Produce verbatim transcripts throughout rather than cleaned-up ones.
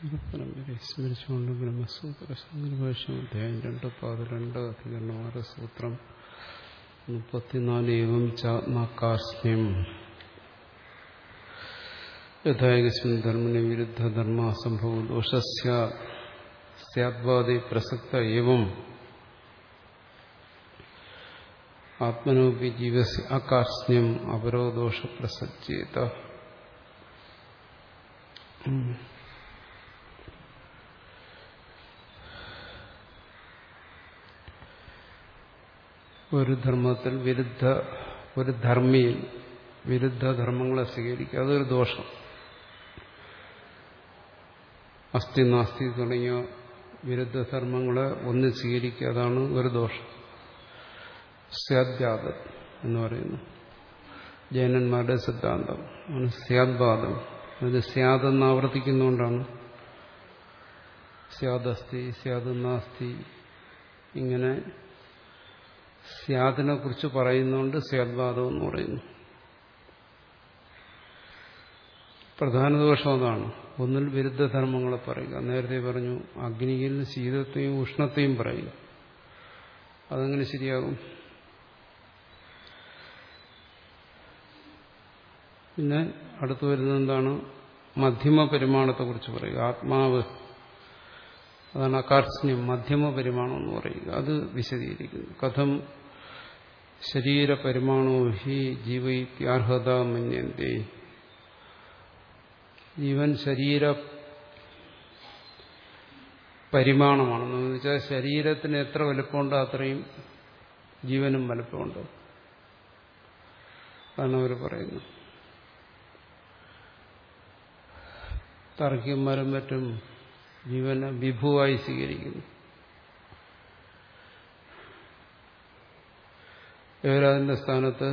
പരമ്പരയെ സ്മരിച്ചുകൊണ്ട് ബ്രഹ്മസൂത്ര സംഗ്രഭാഷ്യം അധ്യായം രണ്ട് പാത രണ്ട് അധികരണമാറ് സൂത്രം മുപ്പത്തിനാല് ഏവം ചാത്മാകാസ്മ്യം യഥായകസ്മിൻ ധർമ്മണി വിരുദ്ധ ധർമ്മ അസംഭവ ദോഷസ്യ സ്യാദ്വാദി പ്രസക്ത ഏവം ആത്മനോപി ജീവസ്യ അകാസ്മ്യം അപരോദോഷ പ്രസജ്ജേത. ഒരു ധർമ്മത്തിൽ വിരുദ്ധ ഒരു ധർമ്മിയിൽ വിരുദ്ധ ധർമ്മങ്ങളെ സ്വീകരിക്കുക, അതൊരു ദോഷം. അസ്ഥി നാസ്തി തുടങ്ങിയ വിരുദ്ധ ധർമ്മങ്ങളെ ഒന്ന് സ്വീകരിക്കുക, അതാണ് ഒരു ദോഷം. സ്യാദ്വാദം എന്ന് പറയുന്നു ജൈനന്മാരുടെ സിദ്ധാന്തം. സ്യാദ്വാദം അത് സ്യാദെന്ന് ആവർത്തിക്കുന്നതുകൊണ്ടാണ് സ്യാദസ്തി സ്യാദ് നാസ്തി ഇങ്ങനെ സ്യാദിനെ കുറിച്ച് പറയുന്നുകൊണ്ട് സ്യാദ്വാദം എന്ന് പറയുന്നു. പ്രധാന ദോഷം അതാണ്. ഒന്നിൽ വിരുദ്ധ ധർമ്മങ്ങളെ പറയുക. നേരത്തെ പറഞ്ഞു അഗ്നിയിൽ ശീതത്തെയും ഉഷ്ണത്തെയും പറയുക. അതെങ്ങനെ ശരിയാകും? പിന്നെ അടുത്തു വരുന്നത് എന്താണ്? മധ്യമ പരിമാണത്തെക്കുറിച്ച് പറയുക. ആത്മാവ് അതാണ് അകാർസ്മ്യം, മധ്യമ പരിമാണം എന്ന് പറയുക. അത് വിശദീകരിക്കുന്നു. കഥം ശരീര പരിമാണോ ഹി ജീവൈത്യാർഹത മന്യന്തേ. ജീവൻ ശരീര പരിമാണമാണെന്ന് വെച്ചാൽ ശരീരത്തിന് എത്ര വലുപ്പമുണ്ടോ അത്രയും ജീവനും വലുപ്പമുണ്ട്. അതാണ് അവർ പറയുന്നത്. തർക്കിന്മാരും മറ്റും ജീവനെ വിഭുവായി സ്വീകരിക്കുന്നു. ഇവരതിന്റെ സ്ഥാനത്ത്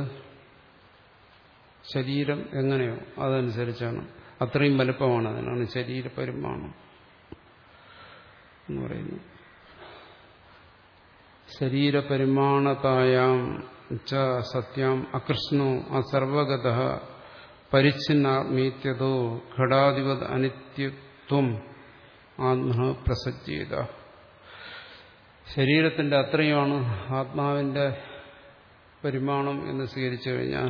ശരീരം എങ്ങനെയോ അതനുസരിച്ചാണ്, അത്രയും വലുപ്പമാണ്. അതിനാണ് ശരീരപരിമാണം എന്ന് പറയുന്നത്. ശരീരപരിമാണതായാം ച സത്യാം അകൃഷ്ണോ അസർവഗത പരിച്ഛിന്നാത്മീത്യതോ ഘടാധിപത് അനിത്യത്വം ആത്മ പ്രസജ്ജീത. ശരീരത്തിന്റെ അത്രയുമാണ് ആത്മാവിന്റെ പരിമാണം എന്ന് സ്വീകരിച്ചു കഴിഞ്ഞാൽ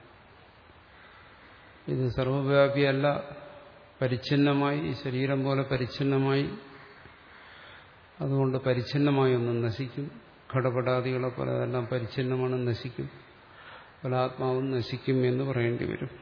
ഇത് സർവവ്യാപിയല്ല, പരിച്ഛിന്നമായി, ശരീരം പോലെ പരിച്ഛിന്നമായി. അതുകൊണ്ട് പരിച്ഛിന്നമായി ഒന്നും നശിക്കും. ഘടപടാദികളെ പോലെ അതെല്ലാം പരിച്ഛിന്നമാണ്, നശിക്കും. പല ആത്മാവും നശിക്കും എന്ന് പറയേണ്ടി വരും.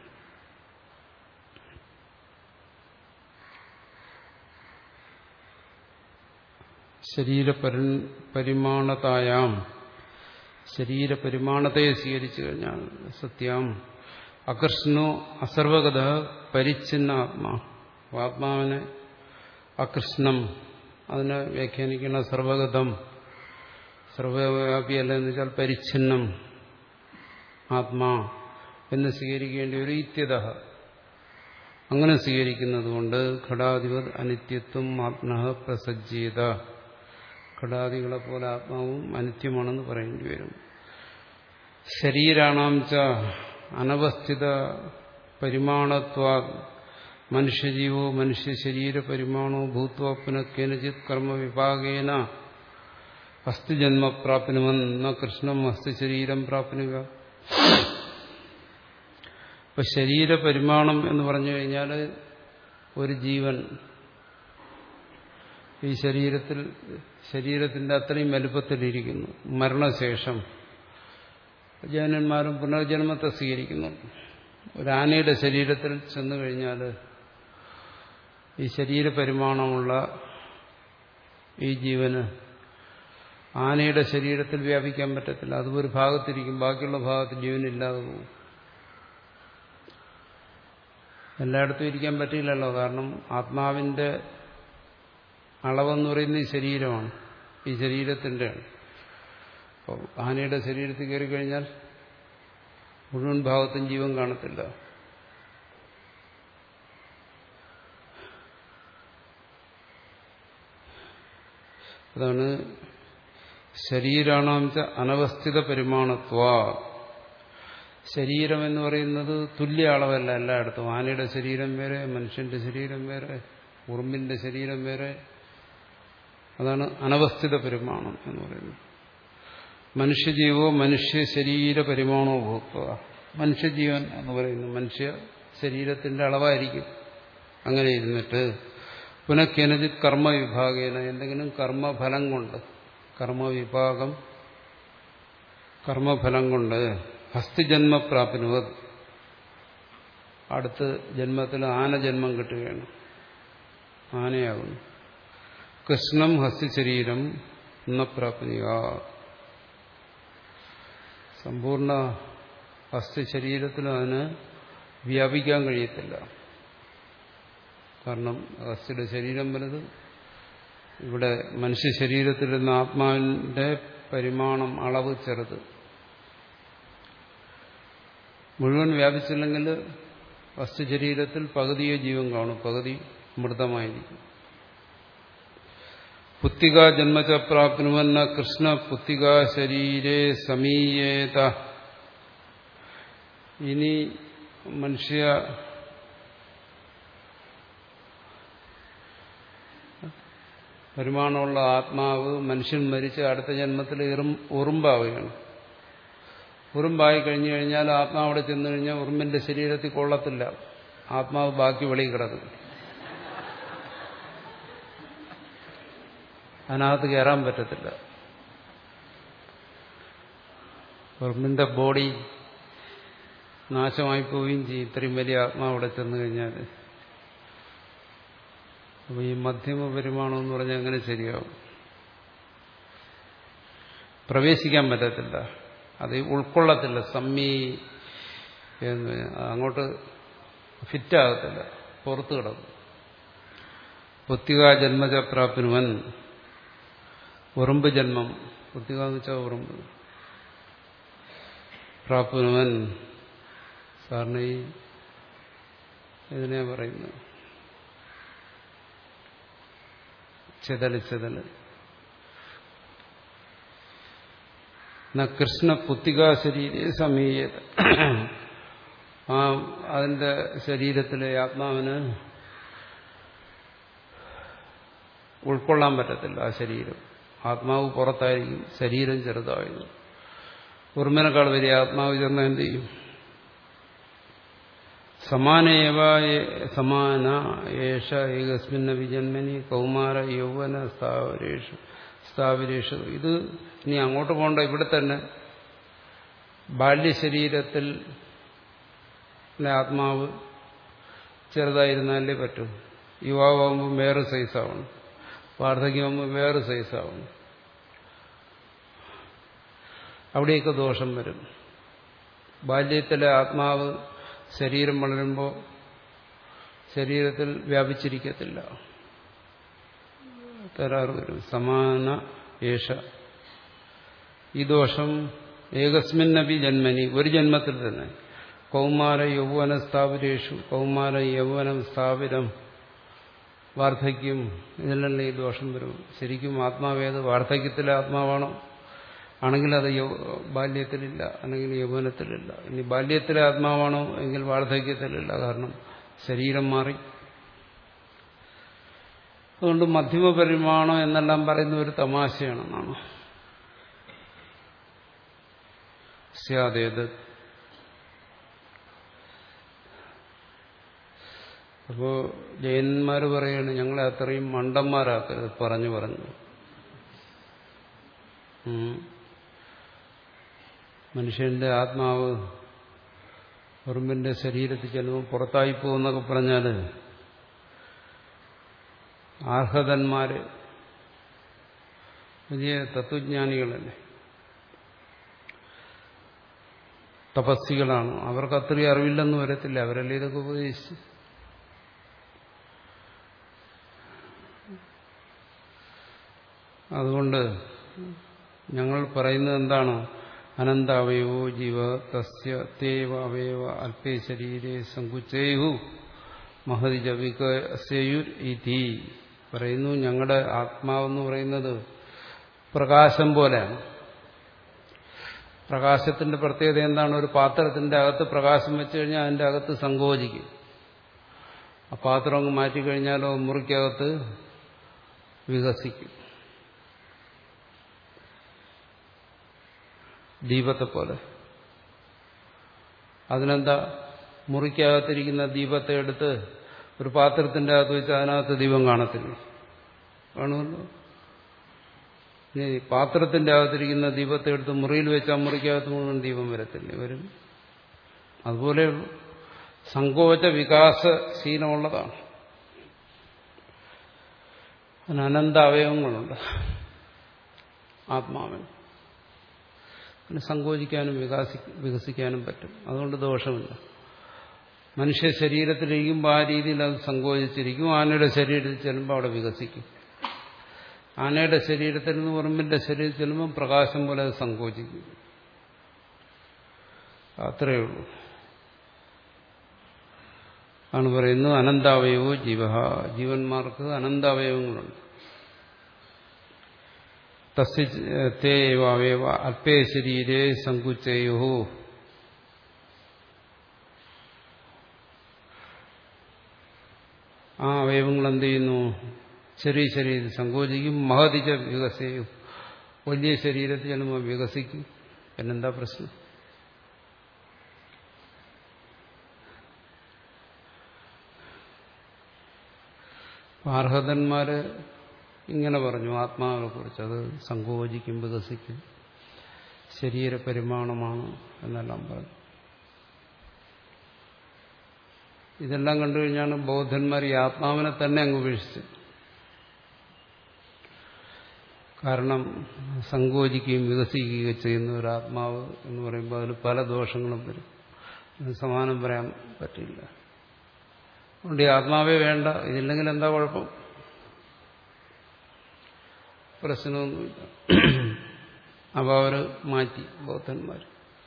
ശരീരപരി പരിമാണതായാം, ശരീരപരിമാണത്തെ സ്വീകരിച്ചു കഴിഞ്ഞാൽ സത്യം അകർഷണോ അസർവഗത പരിച്ഛിന്ന ആത്മാ. ആത്മാവിനെ അകൃഷ്ണം, അതിനെ വ്യാഖ്യാനിക്കുന്ന സർവഗതം, സർവവ്യാപിയല്ല എന്ന് വെച്ചാൽ പരിച്ഛിന്നം ആത്മാ എന്ന് സ്വീകരിക്കേണ്ടി ഒരു ഇത്യത. അങ്ങനെ സ്വീകരിക്കുന്നത് കൊണ്ട് ഘടാധിപത് അനിത്യത്വം ആത്മനഃ പ്രസജ്ജീത. ഘടാദികളെ പോലെ ആത്മാവും അനിത്യമാണെന്ന് പറയേണ്ടി വരും. ശരീരാണാം ച അനവസ്ഥിത പരിമാണത്വാ മനുഷ്യജീവോ മനുഷ്യ ശരീര പരിമാണോ ഭൂത്വാ പുനഃ കേനചിത് കർമ്മ വിഭാഗേന അസ്ഥി ജന്മ പ്രാപ്നുവെന്ന കൃഷ്ണം അസ്ഥി ശരീരം പ്രാപ്നുക. ഇപ്പൊ ശരീരപരിമാണം എന്ന് പറഞ്ഞു കഴിഞ്ഞാൽ ഒരു ജീവൻ ഈ ശരീരത്തിൽ ശരീരത്തിന്റെ അത്രയും വലുപ്പത്തിലിരിക്കുന്നു. മരണശേഷം ജൈനന്മാരും പുനർജന്മത്തെ സ്വീകരിക്കുന്നു. ഒരു ആനയുടെ ശരീരത്തിൽ ചെന്നു കഴിഞ്ഞാൽ ഈ ശരീരപരിമാണമുള്ള ഈ ജീവന് ആനയുടെ ശരീരത്തിൽ വ്യാപിക്കാൻ പറ്റത്തില്ല. അത് ഒരു ഭാഗത്തിരിക്കും, ബാക്കിയുള്ള ഭാഗത്ത് ജീവനില്ലാതെ പോകും. എല്ലായിടത്തും ഇരിക്കാൻ പറ്റില്ലല്ലോ. കാരണം ആത്മാവിന്റെ അളവെന്ന് പറയുന്നത് ഈ ശരീരമാണ്, ഈ ശരീരത്തിൻ്റെയാണ്. അപ്പോൾ ആനയുടെ ശരീരത്തിൽ കയറി കഴിഞ്ഞാൽ മുഴുവൻ ഭാഗത്തും ജീവൻ കാണത്തില്ല. അതാണ് ശരീരാണാം ച അനവസ്ഥിത പരിമാണത്വാ. ശരീരം എന്ന് പറയുന്നത് തുല്യ അളവല്ല എല്ലായിടത്തും. ആനയുടെ ശരീരം വേറെ, മനുഷ്യന്റെ ശരീരം വേറെ, ഉറുമ്പിന്റെ ശരീരം വേറെ. അതാണ് അനവസ്ഥിത പരിമാണം എന്ന് പറയുന്നത്. മനുഷ്യജീവോ മനുഷ്യ ശരീര പരിമാണോ ഭോക്ത. മനുഷ്യജീവൻ എന്ന് പറയുന്നത് മനുഷ്യ ശരീരത്തിന്റെ അളവായിരിക്കും. അങ്ങനെ ഇരുന്നിട്ട് പുനഃക്കെനജിത് കർമ്മവിഭാഗേന, എന്തെങ്കിലും കർമ്മഫലം കൊണ്ട്, കർമ്മവിഭാഗം കർമ്മഫലം കൊണ്ട് ഹസ്തിജന്മ പ്രാപ്നുവത്, അടുത്ത ജന്മത്തിൽ ആനജന്മം കിട്ടുകയാണ്, ആനയാകുന്നു. കൃഷ്ണം ഹസ്തിശരീരം ന പ്രാപ്നുക, സമ്പൂർണ്ണ ഹസ്തിശരീരത്തിലും അതിന് വ്യാപിക്കാൻ കഴിയത്തില്ല. കാരണം ഹസ്തിയുടെ ശരീരം വലുത്, ഇവിടെ മനുഷ്യ ശരീരത്തിൽ നിന്ന് ആത്മാവിന്റെ പരിമാണം, അളവ് ചെറുത്. മുഴുവൻ വ്യാപിച്ചില്ലെങ്കിൽ ഹസ്തശരീരത്തിൽ പകുതിയെ ജീവൻ കാണും, പകുതി മൃതമായിരിക്കും. പുത്തിക ജന്മച പ്രാപ്നുവന്ന കൃഷ്ണ പുത്തിക ശരീരേ സമീയേത. ഇനി മനുഷ്യ പരിമാണമുള്ള ആത്മാവ് മനുഷ്യൻ മരിച്ച് അടുത്ത ജന്മത്തിൽ ഉറുമ്പാവുകയാണ്. ഉറുമ്പായി കഴിഞ്ഞു കഴിഞ്ഞാൽ ആത്മാവ് അവിടെ ചെന്നു കഴിഞ്ഞാൽ ഉറുമ്പിന്റെ ശരീരത്തിൽ കൊള്ളത്തില്ല, ആത്മാവ് ബാക്കി വെളിയിൽ കിടക്കും. അതിനകത്ത് കയറാൻ പറ്റത്തില്ല. ഉറുമ്പിന്റെ ബോഡി നാശമായി പോവുകയും ചെയ്യും ഇത്രയും വലിയ ആത്മാവ് അവിടെ ചെന്നു കഴിഞ്ഞാൽ. അപ്പൊ ഈ മധ്യമ പരിമാണം എന്ന് പറഞ്ഞാൽ എങ്ങനെ ശരിയാവും? പ്രവേശിക്കാൻ പറ്റത്തില്ല, അത് ഉൾക്കൊള്ളത്തില്ല, സമ്മി എന്ന് അങ്ങോട്ട് ഫിറ്റാകത്തില്ല, പുറത്തു കിടക്കും. പുത്തിക ജന്മജ പ്രാപ്നുവൻ, ഉറുമ്പ് ജന്മം, പുത്തിക എന്ന് വെച്ചാൽ ഉറുമ്പ്, പ്രാപ്നുവൻ സാറിന് ഈ ഇതിനെ പറയുന്നത് ചെതല് ചെതല്. കൃഷ്ണ പുത്തിക ശരീരേ സമീയത, ആ അതിന്റെ ശരീരത്തിലെ ആത്മാവിന് ഉൾക്കൊള്ളാൻ പറ്റത്തില്ല. ആ ശരീരം, ആത്മാവ് പുറത്തായിരിക്കും, ശരീരം ചെറുതായിരുന്നു. ഉറുമ്പിനേക്കാൾ വലിയ ആത്മാവ് ചെന്നാൽ എന്ത് ചെയ്യും? സമാനേവ സമാന ഏഷ ഏകസ്മിന്ന വിജന്മനി കൗമാര യൗവന സ്ഥാവരേഷു സ്ഥാവിരേഷു. ഇത് ഇനി അങ്ങോട്ട് പോകണ്ട, ഇവിടെ തന്നെ ബാല്യശരീരത്തിൽ ആത്മാവ് ചെറുതായിരുന്നാലേ പറ്റൂ. യുവാവുമ്പോൾ വേറെ സൈസാവണം, വാർദ്ധക്യമാകുമ്പോൾ വേറെ സൈസാവണം. അവിടെയൊക്കെ ദോഷം വരും. ബാല്യത്തിലെ ആത്മാവ് ശരീരം വളരുമ്പോൾ ശരീരത്തിൽ വ്യാപിച്ചിരിക്കത്തില്ല, തരാറ് വരും. സമാന ഏഷ, ഈ ദോഷം ഏകസ്മിന്നപി ജന്മനി, ഒരു ജന്മത്തിൽ തന്നെ. കൗമാര യൗവന സ്ഥാപിരേഷു, കൗമാര യൗവനം സ്ഥാപിരം വാർദ്ധക്യം, ഇതിലെല്ലാം ഈ ദോഷം വരും. ശരിക്കും ആത്മാവേത്? വാർദ്ധക്യത്തിലെ ആത്മാവാണോ? ആണെങ്കിൽ അത് ബാല്യത്തിലില്ല, അല്ലെങ്കിൽ യൗവനത്തിലില്ല. ഇനി ബാല്യത്തിലെ ആത്മാവാണോ എങ്കിൽ വാർദ്ധക്യത്തിലില്ല, കാരണം ശരീരം മാറി. അതുകൊണ്ട് മധ്യമ പരിമാണം എന്നെല്ലാം പറയുന്ന ഒരു തമാശയാണെന്നാണ്. സ്യാദേത്. അപ്പോ ജൈനന്മാർ പറയാണ് ഞങ്ങളെ അത്രയും മണ്ടന്മാരാക്കരുത് പറഞ്ഞു പറഞ്ഞു. മനുഷ്യന്റെ ആത്മാവ് ഉറുമ്പിന്റെ ശരീരത്തിൽ ചെല്ലുമ്പോൾ പുറത്തായി പോകുന്നൊക്കെ പറഞ്ഞാല് ആർഹതന്മാര് വലിയ തത്വജ്ഞാനികളല്ലേ, തപസ്സികളാണ്. അവർക്ക് അത്രയും അറിവില്ലെന്ന് വരത്തില്ല, അവരല്ലേ ഇതൊക്കെ ഉപദേശിച്ച്. അതുകൊണ്ട് ഞങ്ങൾ പറയുന്നത് എന്താണ്? അനന്താവയവോ ജീവ തസ്യ തേവ അവയവ അല്പേ ശരീരേ സങ്കുച്ചേയു മഹതി ജവികയുർ ഇതി പറയുന്നു. ഞങ്ങളുടെ ആത്മാവെന്ന് പറയുന്നത് പ്രകാശം പോലെയാണ്. പ്രകാശത്തിന്റെ പ്രത്യേകത എന്താണ്? ഒരു പാത്രത്തിന്റെ അകത്ത് പ്രകാശം വെച്ചു കഴിഞ്ഞാൽ അതിന്റെ അകത്ത് സങ്കോചിക്കും. ആ പാത്രം അങ്ങ് മാറ്റിക്കഴിഞ്ഞാലോ മുറിക്കകത്ത് വികസിക്കും. ദീപത്തെ പോലെ. അതിനെന്താ, മുറിക്കകത്തിരിക്കുന്ന ദീപത്തെ എടുത്ത് ഒരു പാത്രത്തിന്റെ അകത്ത് വെച്ച് അതിനകത്ത് ദീപം കാണത്തില്ല, കാണുമല്ലോ. ഇനി പാത്രത്തിന്റെ അകത്തിരിക്കുന്ന ദീപത്തെ എടുത്ത് മുറിയിൽ വെച്ചാൽ മുറിക്കകത്ത് മുഴുവൻ ദീപം വരത്തില്ലേ, വരും. അതുപോലെയുള്ളൂ. സങ്കോച വികാസശീലമുള്ളതാണ്. അതിന് അനന്ത അവയവങ്ങളുണ്ട് ആത്മാവിന്. പിന്നെ സങ്കോചിക്കാനും വികാസി വികസിക്കാനും പറ്റും. അതുകൊണ്ട് ദോഷമില്ല. മനുഷ്യ ശരീരത്തിലിരിക്കുമ്പോൾ ആ രീതിയിൽ അത് സങ്കോചിച്ചിരിക്കും. ആനയുടെ ശരീരത്തിൽ ചെല്ലുമ്പോൾ അവിടെ വികസിക്കും. ആനയുടെ ശരീരത്തിൽ നിന്ന് ഉറുമ്പിന്റെ ശരീരത്തിൽ ചെല്ലുമ്പോൾ പ്രകാശം പോലെ അത് സങ്കോചിക്കും. അത്രയേ ഉള്ളൂ. ആണ് പറയുന്നത് അനന്താവയവോ ജീവ. ജീവന്മാർക്ക് അനന്താവയവങ്ങളുണ്ട്. തസ്യവയവ അല്പേ ശരീരേ സങ്കുച്ചയോ. ആ അവയവങ്ങൾ എന്ത് ചെയ്യുന്നു? ചെറിയ ശരീരത്തിൽ സങ്കോചിക്കും. മഹതിച്ച വികസയും. വലിയ ശരീരത്തിൽ ചെല്ലുമ്പോൾ വികസിക്കും. പിന്നെന്താ പ്രശ്നം? അർഹതന്മാര് ഇങ്ങനെ പറഞ്ഞു ആത്മാവിനെ കുറിച്ച്. അത് സങ്കോചിക്കും, വികസിക്കും, ശരീര പരിമാണമാണ് എന്നെല്ലാം പറഞ്ഞു. ഇതെല്ലാം കണ്ടു കഴിഞ്ഞാണ് ബൗദ്ധന്മാർ ഈ ആത്മാവിനെ തന്നെ അങ്ങ് ഉപേക്ഷിച്ചത്. കാരണം സങ്കോചിക്കുകയും വികസിക്കുകയും ചെയ്യുന്ന ഒരു ആത്മാവ് എന്ന് പറയുമ്പോൾ അതിൽ പല ദോഷങ്ങളും വരും. സമാനം പറയാൻ പറ്റില്ല. അതുകൊണ്ട് ഈ ആത്മാവേ വേണ്ട, ഇതില്ലെങ്കിൽ എന്താ കുഴപ്പം? പ്രശ്നമൊന്നുമില്ല. അപ്പോൾ അവർ മാറ്റി ബൗദ്ധന്മാർ.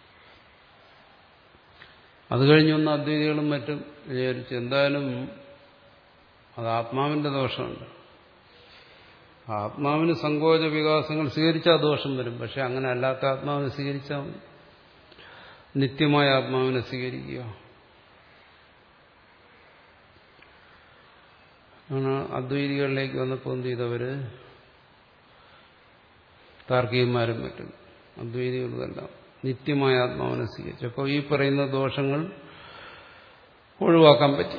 അത് കഴിഞ്ഞൊന്ന് അദ്വൈതികളും മറ്റും വിചാരിച്ചു എന്തായാലും അത് ആത്മാവിന്റെ ദോഷമുണ്ട്. ആത്മാവിന് സങ്കോച വികാസങ്ങൾ സ്വീകരിച്ചാൽ ദോഷം വരും. പക്ഷെ അങ്ങനെ അല്ലാത്ത ആത്മാവിനെ സ്വീകരിച്ചാൽ നിത്യമായ ആത്മാവിനെ സ്വീകരിക്കുക ആണ്. അദ്വൈതികളിലേക്ക് വന്നപ്പോൾ എന്ത് ചെയ്തവര് താർക്കികന്മാരും പറ്റും അദ്വൈതികളെല്ലാം നിത്യമായ ആത്മാവിനെ സ്വീകരിച്ചു. അപ്പോൾ ഈ പറയുന്ന ദോഷങ്ങൾ ഒഴിവാക്കാൻ പറ്റി.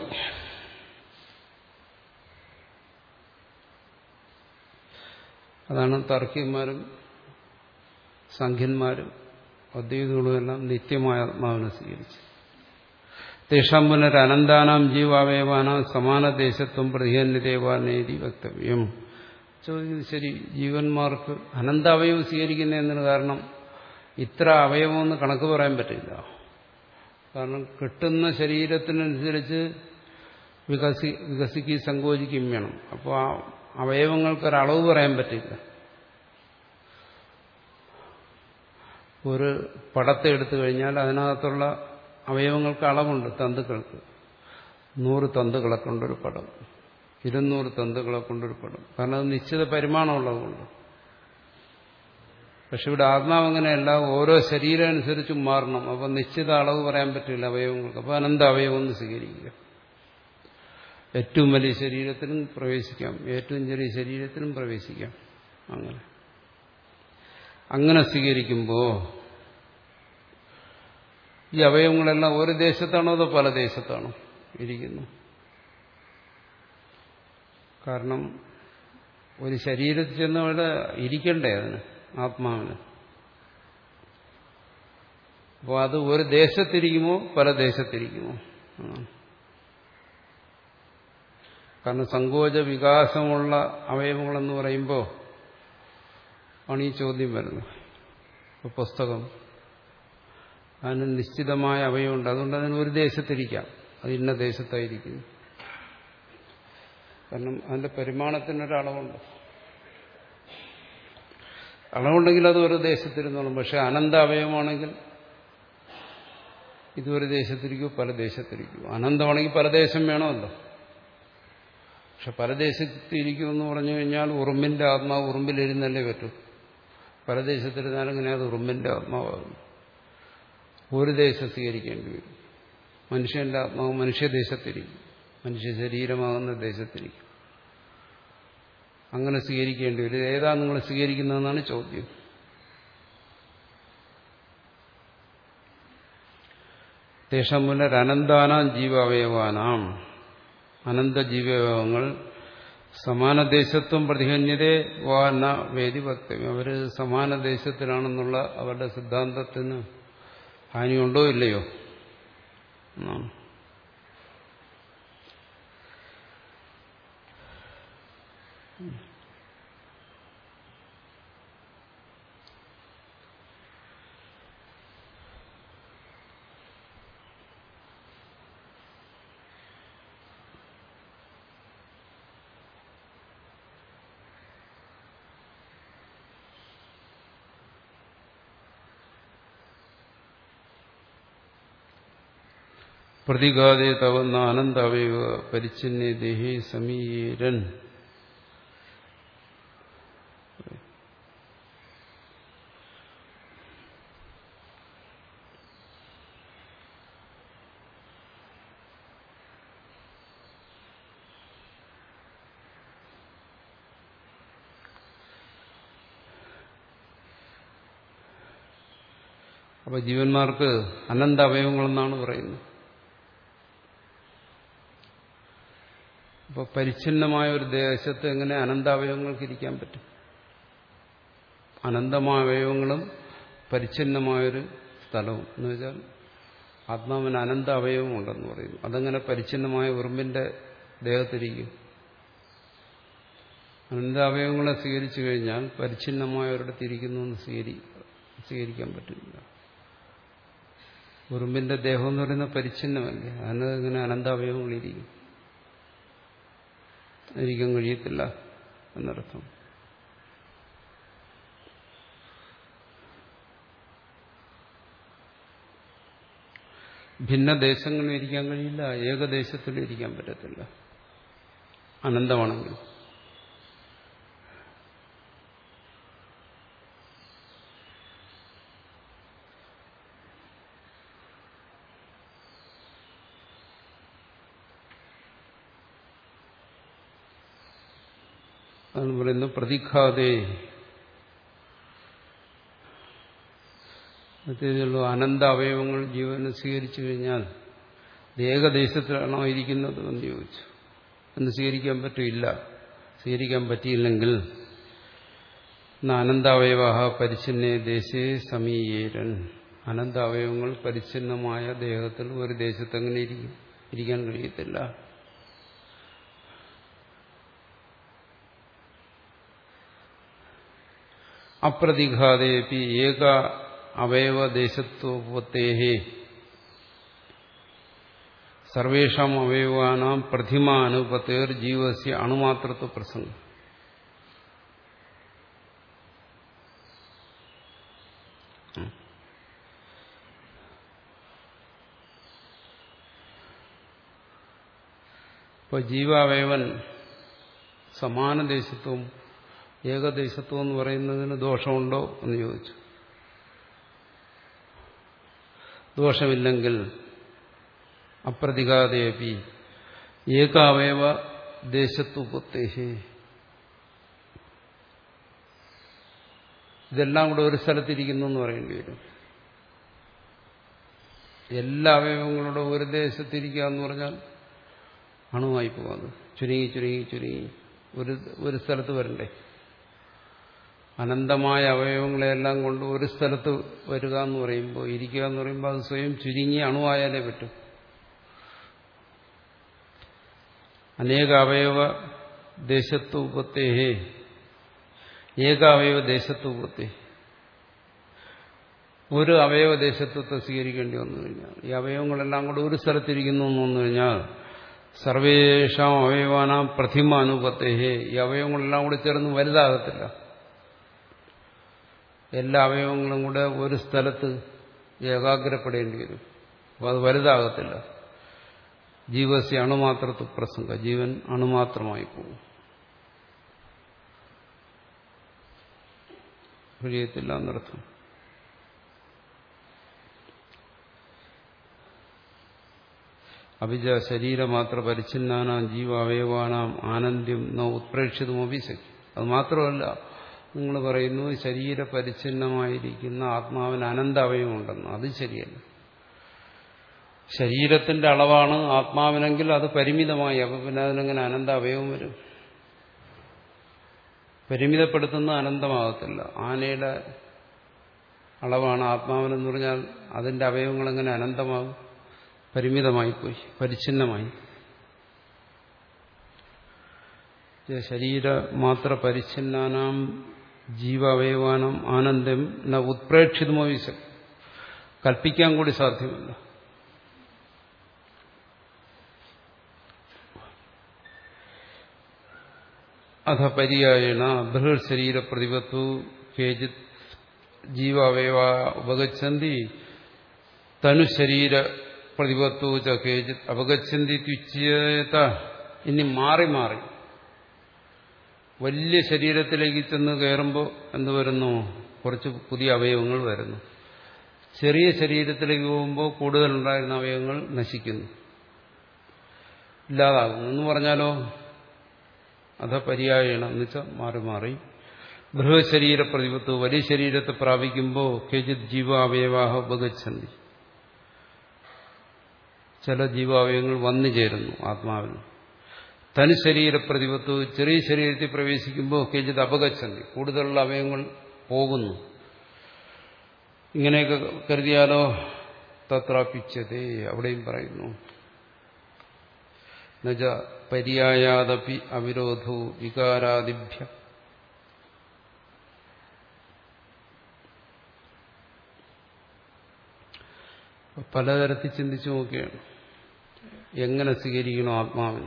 അതാണ് താർക്കികന്മാരും സംഖ്യന്മാരും അദ്വൈതികളുമെല്ലാം നിത്യമായ ആത്മാവിനെ സ്വീകരിച്ചു. തേഷാം പുനരനന്താനാം ജീവാവയവാനാം സമാനദേശത്വം പ്രതിഹന്യതേവാനേതി വക്തവ്യം. ചോദിക്കുന്നത് ശരി, ജീവന്മാർക്ക് അനന്താവയവം സ്വീകരിക്കുന്നതിന് കാരണം ഇത്ര അവയവമെന്ന് കണക്ക് പറയാൻ പറ്റില്ല. കാരണം കിട്ടുന്ന ശരീരത്തിനനുസരിച്ച് വികസി വികസിക്കുകയും സങ്കോചിക്കുകയും വേണം. അപ്പോൾ ആ അവയവങ്ങൾക്കൊരളവ് പറയാൻ പറ്റില്ല. ഒരു പടത്തെ എടുത്തു കഴിഞ്ഞാൽ അതിനകത്തുള്ള അവയവങ്ങൾക്ക് അളവുണ്ട്. തന്തുക്കൾക്ക് നൂറ് തന്തുക്കളെ കൊണ്ടൊരു പടം, ഇരുന്നൂറ് തന്തുക്കളെ കൊണ്ടൊരു പടം. കാരണം അത് നിശ്ചിത പരിമാണമുള്ളതുകൊണ്ട്. പക്ഷെ ഇവിടെ ആത്മാവ് അങ്ങനെയല്ല, ഓരോ ശരീരം അനുസരിച്ചും മാറണം. അപ്പം നിശ്ചിത അളവ് പറയാൻ പറ്റില്ല അവയവങ്ങൾക്ക്. അപ്പോൾ അനന്ത അവയവം ഒന്ന് സ്വീകരിക്കുക. ഏറ്റവും വലിയ ശരീരത്തിലും പ്രവേശിക്കാം, ഏറ്റവും ചെറിയ ശരീരത്തിലും പ്രവേശിക്കാം. അങ്ങനെ അങ്ങനെ സ്വീകരിക്കുമ്പോൾ ഈ അവയവങ്ങളെല്ലാം ഒരു ദേശത്താണോ അതോ പല ദേശത്താണോ ഇരിക്കുന്നു? കാരണം ഒരു ശരീരത്തിൽ ചെന്ന് അവിടെ ഇരിക്കണ്ടേ അതിന്, ആത്മാവിന്. അപ്പോൾ അത് ഒരു ദേശത്തിരിക്കുമോ പല ദേശത്തിരിക്കുമോ? കാരണം സങ്കോച വികാസമുള്ള അവയവങ്ങളെന്ന് പറയുമ്പോൾ ആണ് ഈ ചോദ്യം വരുന്നത്. ഇപ്പോൾ പുസ്തകം അതിന് നിശ്ചിതമായ അവയവമുണ്ട്. അതുകൊണ്ട് അതിന് ഒരു ദേശത്തിരിക്കാം, അത് ഇന്ന ദേശത്തായിരിക്കും. കാരണം അതിന്റെ പരിമാണത്തിനൊരളവുണ്ട്. അളവുണ്ടെങ്കിൽ അത് ഒരു ദേശത്തിരുന്നോളും. പക്ഷെ അനന്ത അവയവമാണെങ്കിൽ ഇതൊരു ദേശത്തിരിക്കുമോ പല ദേശത്തിരിക്കുമോ? അനന്തമാണെങ്കിൽ പല ദേശം വേണമല്ലോ. പക്ഷെ പല ദേശത്തിരിക്കുമെന്ന് പറഞ്ഞു കഴിഞ്ഞാൽ ഉറുമ്പിന്റെ ആത്മാവ് ഉറുമ്പിലിരുന്നല്ലേ പറ്റൂ. പല ദേശത്തിരുന്നാലെങ്ങനെ അത് ഉറുമ്പിന്റെ ആത്മാവാകും? ഒരു ദേശം സ്വീകരിക്കേണ്ടി വരും. മനുഷ്യന്റെ ആത്മാവ് മനുഷ്യദേശത്തിരിക്കും. മനുഷ്യ ശരീരമാകുന്ന ദേശത്തിരിക്കും. അങ്ങനെ സ്വീകരിക്കേണ്ടി വരും. ഏതാ നിങ്ങൾ സ്വീകരിക്കുന്നതെന്നാണ് ചോദ്യം. തേഷം പുനരനന്താനാം ജീവാവയവാനാം, അനന്ത ജീവയവങ്ങൾ സമാനദേശത്വം പ്രതിഹന്യതേ വാന വേദി വക്തവ്യം. അവർ സമാനദേശത്തിലാണെന്നുള്ള അവരുടെ സിദ്ധാന്തത്തിന് ഹാനിയുണ്ടോ ഇല്ലയോ എന്നാണ്. പ്രതിഘാതേ തവന്ന അനന്തവയവ പരിച്ഛിന്നേ ദേഹേ സമീരൻ. അപ്പൊ ജീവന്മാർക്ക് അനന്ത അവയവങ്ങളെന്നാണ് പറയുന്നത്. അപ്പോൾ പരിച്ഛിന്നമായ ഒരു ദേശത്ത് എങ്ങനെ അനന്താവയവങ്ങൾക്ക് ഇരിക്കാൻ പറ്റും? അനന്തമായ അവയവങ്ങളും പരിച്ഛിന്നമായൊരു സ്ഥലവും എന്ന് വെച്ചാൽ ആത്മാവിന് അനന്ത അവയവം ഉണ്ടെന്ന് പറയുന്നു. അതെങ്ങനെ പരിച്ഛിന്നമായ ഉറുമ്പിന്റെ ദേഹത്തിരിക്കും? അനന്ത അവയവങ്ങളെ സ്വീകരിച്ചു കഴിഞ്ഞാൽ പരിച്ഛിന്നമായ ഒരിടത്തിരിക്കുന്നു എന്ന് സ്വീകരി സ്വീകരിക്കാൻ പറ്റില്ല. ഉറുമ്പിന്റെ ദേഹം എന്ന് പറയുന്നത് പരിച്ഛിന്നമല്ലേ, അതിന് ഇങ്ങനെ അനന്താവയവങ്ങളിരിക്കും? ഇരിക്കാൻ കഴിയത്തില്ല എന്നർത്ഥം. ഭിന്നദേശങ്ങളിൽ ഇരിക്കാൻ കഴിയില്ല, ഏകദേശത്തിൽ ഇരിക്കാൻ പറ്റത്തില്ല അനന്തമാണെങ്കിൽ. അതാണ് പറയുന്നത് പ്രതിഘാതേ. മറ്റേതുള്ളൂ അനന്ത അവയവങ്ങൾ ജീവനെ സ്വീകരിച്ചു കഴിഞ്ഞാൽ ഏകദേശത്തിലാണോ ഇരിക്കുന്നത് എന്ന് ചോദിച്ചു. എന്ന് സ്വീകരിക്കാൻ പറ്റില്ല. സ്വീകരിക്കാൻ പറ്റിയില്ലെങ്കിൽ അനന്താവയവ പരിച്ഛിന്നേ ദേശേ സമീയേരൻ. അനന്താവയവങ്ങൾ പരിച്ഛിന്നമായ ദേഹത്തിൽ ഒരു ദേശത്ത് എങ്ങനെ ഇരിക്കും? ഇരിക്കാൻ കഴിയത്തില്ല. അപ്രതിഘാതേപി ഏക അവയവദേശത്വോപത്തേഹേ സർവേഷാം അവയവാനാം പ്രതിമാനുപത്തേർ ജീവസ്യ അണുമാത്രത്വ പ്രസംഗം. ഇപ്പൊ ജീവാവയവൻ സമാനദേശത്വം ഏകദേശത്വം എന്ന് പറയുന്നതിന് ദോഷമുണ്ടോ എന്ന് ചോദിച്ചു. ദോഷമില്ലെങ്കിൽ അപ്രതിഘാതേപി ഏകാവയവ ദേശത്വപത്തേഹി, ഇതെല്ലാം കൂടെ ഒരു സ്ഥലത്തിരിക്കുന്നു എന്ന് പറയേണ്ടി വരും. എല്ലാ അവയവങ്ങളുടെ ഒരു ദേശത്തിരിക്കുക എന്ന് പറഞ്ഞാൽ അണുവായി പോകാതെ ചുരുങ്ങി ചുരുങ്ങി ചുരുങ്ങി ഒരു ഒരു സ്ഥലത്ത് വരണ്ടേ? അനന്തമായ അവയവങ്ങളെല്ലാം കൊണ്ട് ഒരു സ്ഥലത്ത് വരിക എന്ന് പറയുമ്പോൾ, ഇരിക്കുക എന്ന് പറയുമ്പോൾ അത് സ്വയം ചുരുങ്ങി അണുവായാലേ പറ്റും. അനേക അവയവ ദേശത്വപത്തേഹേ ഏകാവയവ ദേശത്വപത്തേ. ഒരു അവയവ ദേശത്വത്തെ സ്വീകരിക്കേണ്ടി വന്നു കഴിഞ്ഞാൽ, ഈ അവയവങ്ങളെല്ലാം കൂടെ ഒരു സ്ഥലത്തിരിക്കുന്നു എന്ന് വന്നു കഴിഞ്ഞാൽ സർവേഷാം അവയവാനാം പ്രതിമ അനുപത്തേഹേ, ഈ അവയവങ്ങളെല്ലാം കൂടെ ചേർന്ന് വലുതാകത്തില്ല. എല്ലാ അവയവങ്ങളും കൂടെ ഒരു സ്ഥലത്ത് ഏകാഗ്രപ്പെടേണ്ടി വരും. അപ്പോൾ അത് വലുതാകത്തില്ല. ജീവസ്യ അണുമാത്രത്വ പ്രസംഗ, ജീവൻ അണുമാത്രമായി പോകും, കഴിയത്തില്ല എന്നർത്ഥം. അഭിജ ശരീരമാത്ര പരിച്ഛിന്നാനാം ജീവാവയവാനാം ആനന്ദ്യം ന ഉത്പ്രേക്ഷിതമപി ശക്തി. അത് മാത്രമല്ല, നിങ്ങൾ പറയുന്നു ശരീര പരിച്ഛിന്നമായിരിക്കുന്ന ആത്മാവിന് അനന്ത അവയവമുണ്ടെന്ന്. അത് ശരിയല്ല. ശരീരത്തിന്റെ അളവാണ് ആത്മാവിനെങ്കിൽ അത് പരിമിതമായി. അപ്പൊ പിന്നെ അതിനെങ്ങനെ അനന്ത അവയവം വരും? പരിമിതപ്പെടുത്തുന്ന അനന്തമാകത്തില്ല. ആനയുടെ അളവാണ് ആത്മാവിനെന്ന് പറഞ്ഞാൽ അതിന്റെ അവയവങ്ങൾ എങ്ങനെ അനന്തമാകും? പരിമിതമായിപ്പോയി, പരിച്ഛിന്നമായി. ശരീര മാത്ര പരിച്ഛിന്നാനാം ജീവാവയവാനം ആനന്ദം ന ഉത്പ്രേക്ഷിതമോ വിശ കൽപ്പിക്കാൻ കൂടി സാധ്യമല്ല. അഥ പര്യായേണ ബൃഹത് ശരീര പ്രതിപത്തു കേചിത് ജീവാവയവ ഉപഗച്ഛന്തി തനുശരീര പ്രതിപത്തു ച കേചിത് അപഗച്ഛന്തി തുച്ഛേത. ഇനി മാറി മാറി വലിയ ശരീരത്തിലേക്ക് ചെന്ന് കയറുമ്പോൾ എന്ത് വരുന്നു? കുറച്ച് പുതിയ അവയവങ്ങൾ വരുന്നു. ചെറിയ ശരീരത്തിലേക്ക് പോകുമ്പോൾ കൂടുതലുണ്ടായിരുന്ന അവയവങ്ങൾ നശിക്കുന്നു, ഇല്ലാതാകുന്നു എന്ന് പറഞ്ഞാലോ അധ പര്യായണം എന്ന് വെച്ചാൽ മാറി മാറി. ബൃഹത് ശരീര പ്രതിപത്ത് വലിയ ശരീരത്തെ പ്രാപിക്കുമ്പോൾ കേചിത് ജീവാവയവാഹ ഉപഗച്ഛന്തി. ചില ജീവാവയവങ്ങൾ വന്നു ചേരുന്നു ആത്മാവിന്. തനുശരീര പ്രതിപത്ത് ചെറിയ ശരീരത്തിൽ പ്രവേശിക്കുമ്പോൾ കേചിത് അപഗച്ഛന്തി, കൂടുതലുള്ള അവയവങ്ങൾ പോകുന്നു. ഇങ്ങനെയൊക്കെ കരുതിയാലോ തത്രാപിച്യതേ, അവിടെയും പറയുന്നു നജ പര്യായാദപി അവിരോധോ വികാരാദിഭ്യ. പലതരത്തിൽ ചിന്തിച്ചു നോക്കുകയാണ് എങ്ങനെ സ്വീകരിക്കണം ആത്മാവിനെ.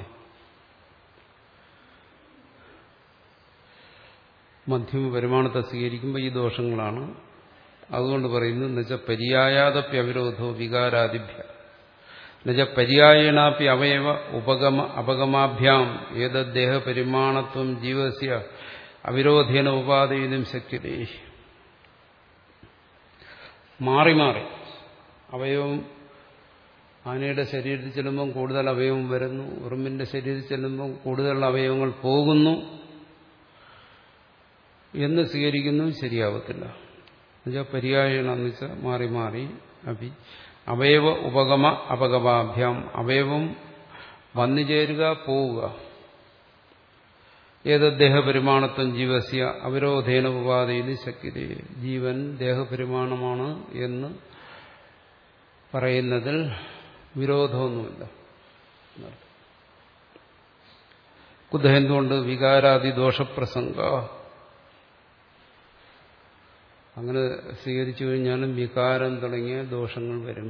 മധ്യമ പരിമാണത്തെ സ്വീകരിക്കുമ്പോൾ ഈ ദോഷങ്ങളാണ്. അതുകൊണ്ട് പറയുന്നു എന്നുവെച്ചാൽ പര്യായാദപ്യ അവിരോധോ വികാരാദിഭ്യ എന്നുവെച്ച പര്യായേണാപ്പി അവയവ ഉപഗമ അപഗമാഭ്യാം ഏതദ്ദേഹ പരിമാണത്വം ജീവസ്യ അവിരോധേന ഉപാദയിതും ശക്യതേ. മാറി മാറി അവയവം ആനയുടെ ശരീരത്തിൽ ചെല്ലുമ്പം കൂടുതൽ അവയവം വരുന്നു, ഉറുമ്പിന്റെ ശരീരത്തിൽ ചെല്ലുമ്പം കൂടുതൽ അവയവങ്ങൾ പോകുന്നു എന്ന് സ്വീകരിക്കുന്നു. ശരിയാവത്തില്ല. എന്നുവെച്ചാൽ പര്യായണം എന്ന് വെച്ചാൽ മാറി മാറി അഭി അവയവ ഉപഗമ അപഗമാഭ്യാം, അവയവം വന്നു ചേരുക പോവുക. ഏത് ദേഹപരിമാണത്വം ജീവസ്യ അവിരോധേന ഉപാധിയിൽ ശക്തി. ജീവൻ ദേഹപരിമാണമാണ് എന്ന് പറയുന്നതിൽ വിരോധമൊന്നുമില്ല. കുത എന്തുകൊണ്ട്? വികാരാദി ദോഷപ്രസംഗ. അങ്ങനെ സ്വീകരിച്ചു കഴിഞ്ഞാലും വികാരം തുടങ്ങിയ ദോഷങ്ങൾ വരും.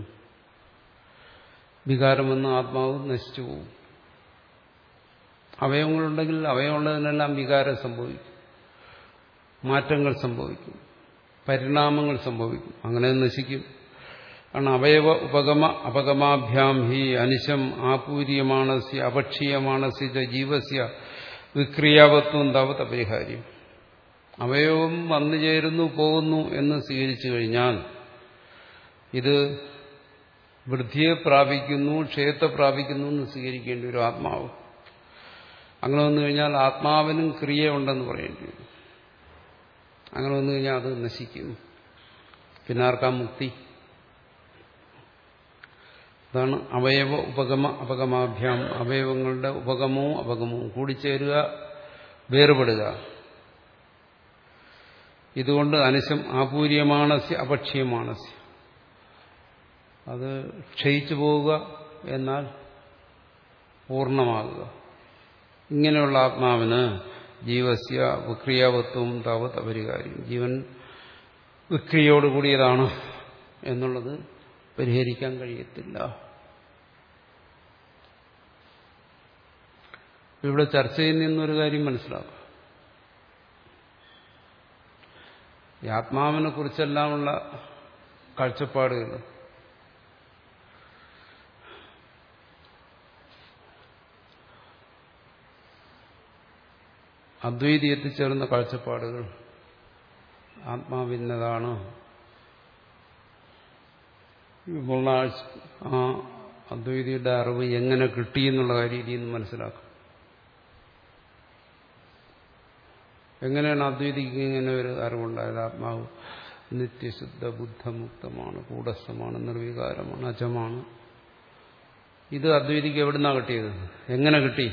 വികാരം വന്ന് ആത്മാവ് നശിച്ചു പോകും. അവയവങ്ങളുണ്ടെങ്കിൽ അവയവമുള്ളതിനെല്ലാം വികാരം സംഭവിക്കും, മാറ്റങ്ങൾ സംഭവിക്കും, പരിണാമങ്ങൾ സംഭവിക്കും, അങ്ങനെ നശിക്കും. കാരണം അവയവ ഉപഗമ അപഗമാഭ്യാം ഹി അനിശം ആപൂര്യമാണസ്യ അപക്ഷീയമാണസ്യ ജീവസ്യ വിക്രിയാവത്വം താവത് അപരിഹാര്യം. അവയവം വന്നു ചേരുന്നു പോകുന്നു എന്ന് സ്വീകരിച്ചു കഴിഞ്ഞാൽ ഇത് വൃദ്ധിയെ പ്രാപിക്കുന്നു, ക്ഷയത്തെ പ്രാപിക്കുന്നു എന്ന് സ്വീകരിക്കേണ്ടി വരും ആത്മാവ്. അങ്ങനെ വന്നു കഴിഞ്ഞാൽ ആത്മാവിനും ക്രിയ ഉണ്ടെന്ന് പറയേണ്ടി വരും. അങ്ങനെ വന്നു കഴിഞ്ഞാൽ അത് നശിക്കും. പിന്നെ ആർക്കാ മുക്തി? അതാണ് അവയവ ഉപഗമ അപഗമാഭ്യാം. അവയവങ്ങളുടെ ഉപഗമവും അപഗമവും കൂടിച്ചേരുക, വേർപെടുക. ഇതുകൊണ്ട് അനിശം ആപൂര്യമാണസ്യ അപക്ഷീയമാണസ്യ, അത് ക്ഷയിച്ചു പോവുക എന്നാൽ പൂർണ്ണമാകുക. ഇങ്ങനെയുള്ള ആത്മാവിന് ജീവസ്യ വിക്രിയാവത്വം താവത് അപരിഹാര്യം. ജീവൻ വിക്രിയോടുകൂടിയതാണ് എന്നുള്ളത് പരിഹരിക്കാൻ കഴിയത്തില്ല. ഇവിടെ ചർച്ചയിൽ നിന്നൊരു കാര്യം മനസ്സിലാക്കുക. ഈ ആത്മാവിനെ കുറിച്ചെല്ലാമുള്ള കാഴ്ചപ്പാടുകൾ അദ്വൈതി എത്തിച്ചേർന്ന കാഴ്ചപ്പാടുകൾ ആത്മാവിന്നതാണ്. ആ അദ്വൈതിയുടെ അറിവ് എങ്ങനെ കിട്ടി എന്നുള്ള കാര്യം ഇതിന്ന് മനസ്സിലാക്കാം. എങ്ങനെയാണ് അദ്വൈതിക്ക് ഇങ്ങനെ ഒരു അറിവുണ്ടായത്? ആത്മാവ് നിത്യശുദ്ധ ബുദ്ധമുക്തമാണ്, കൂടസ്ഥമാണ്, നിർവികാരമാണ്, അജമാണ്. ഇത് അദ്വൈതിക്ക് എവിടുന്നാണ് കിട്ടിയത്? എങ്ങനെ കിട്ടി?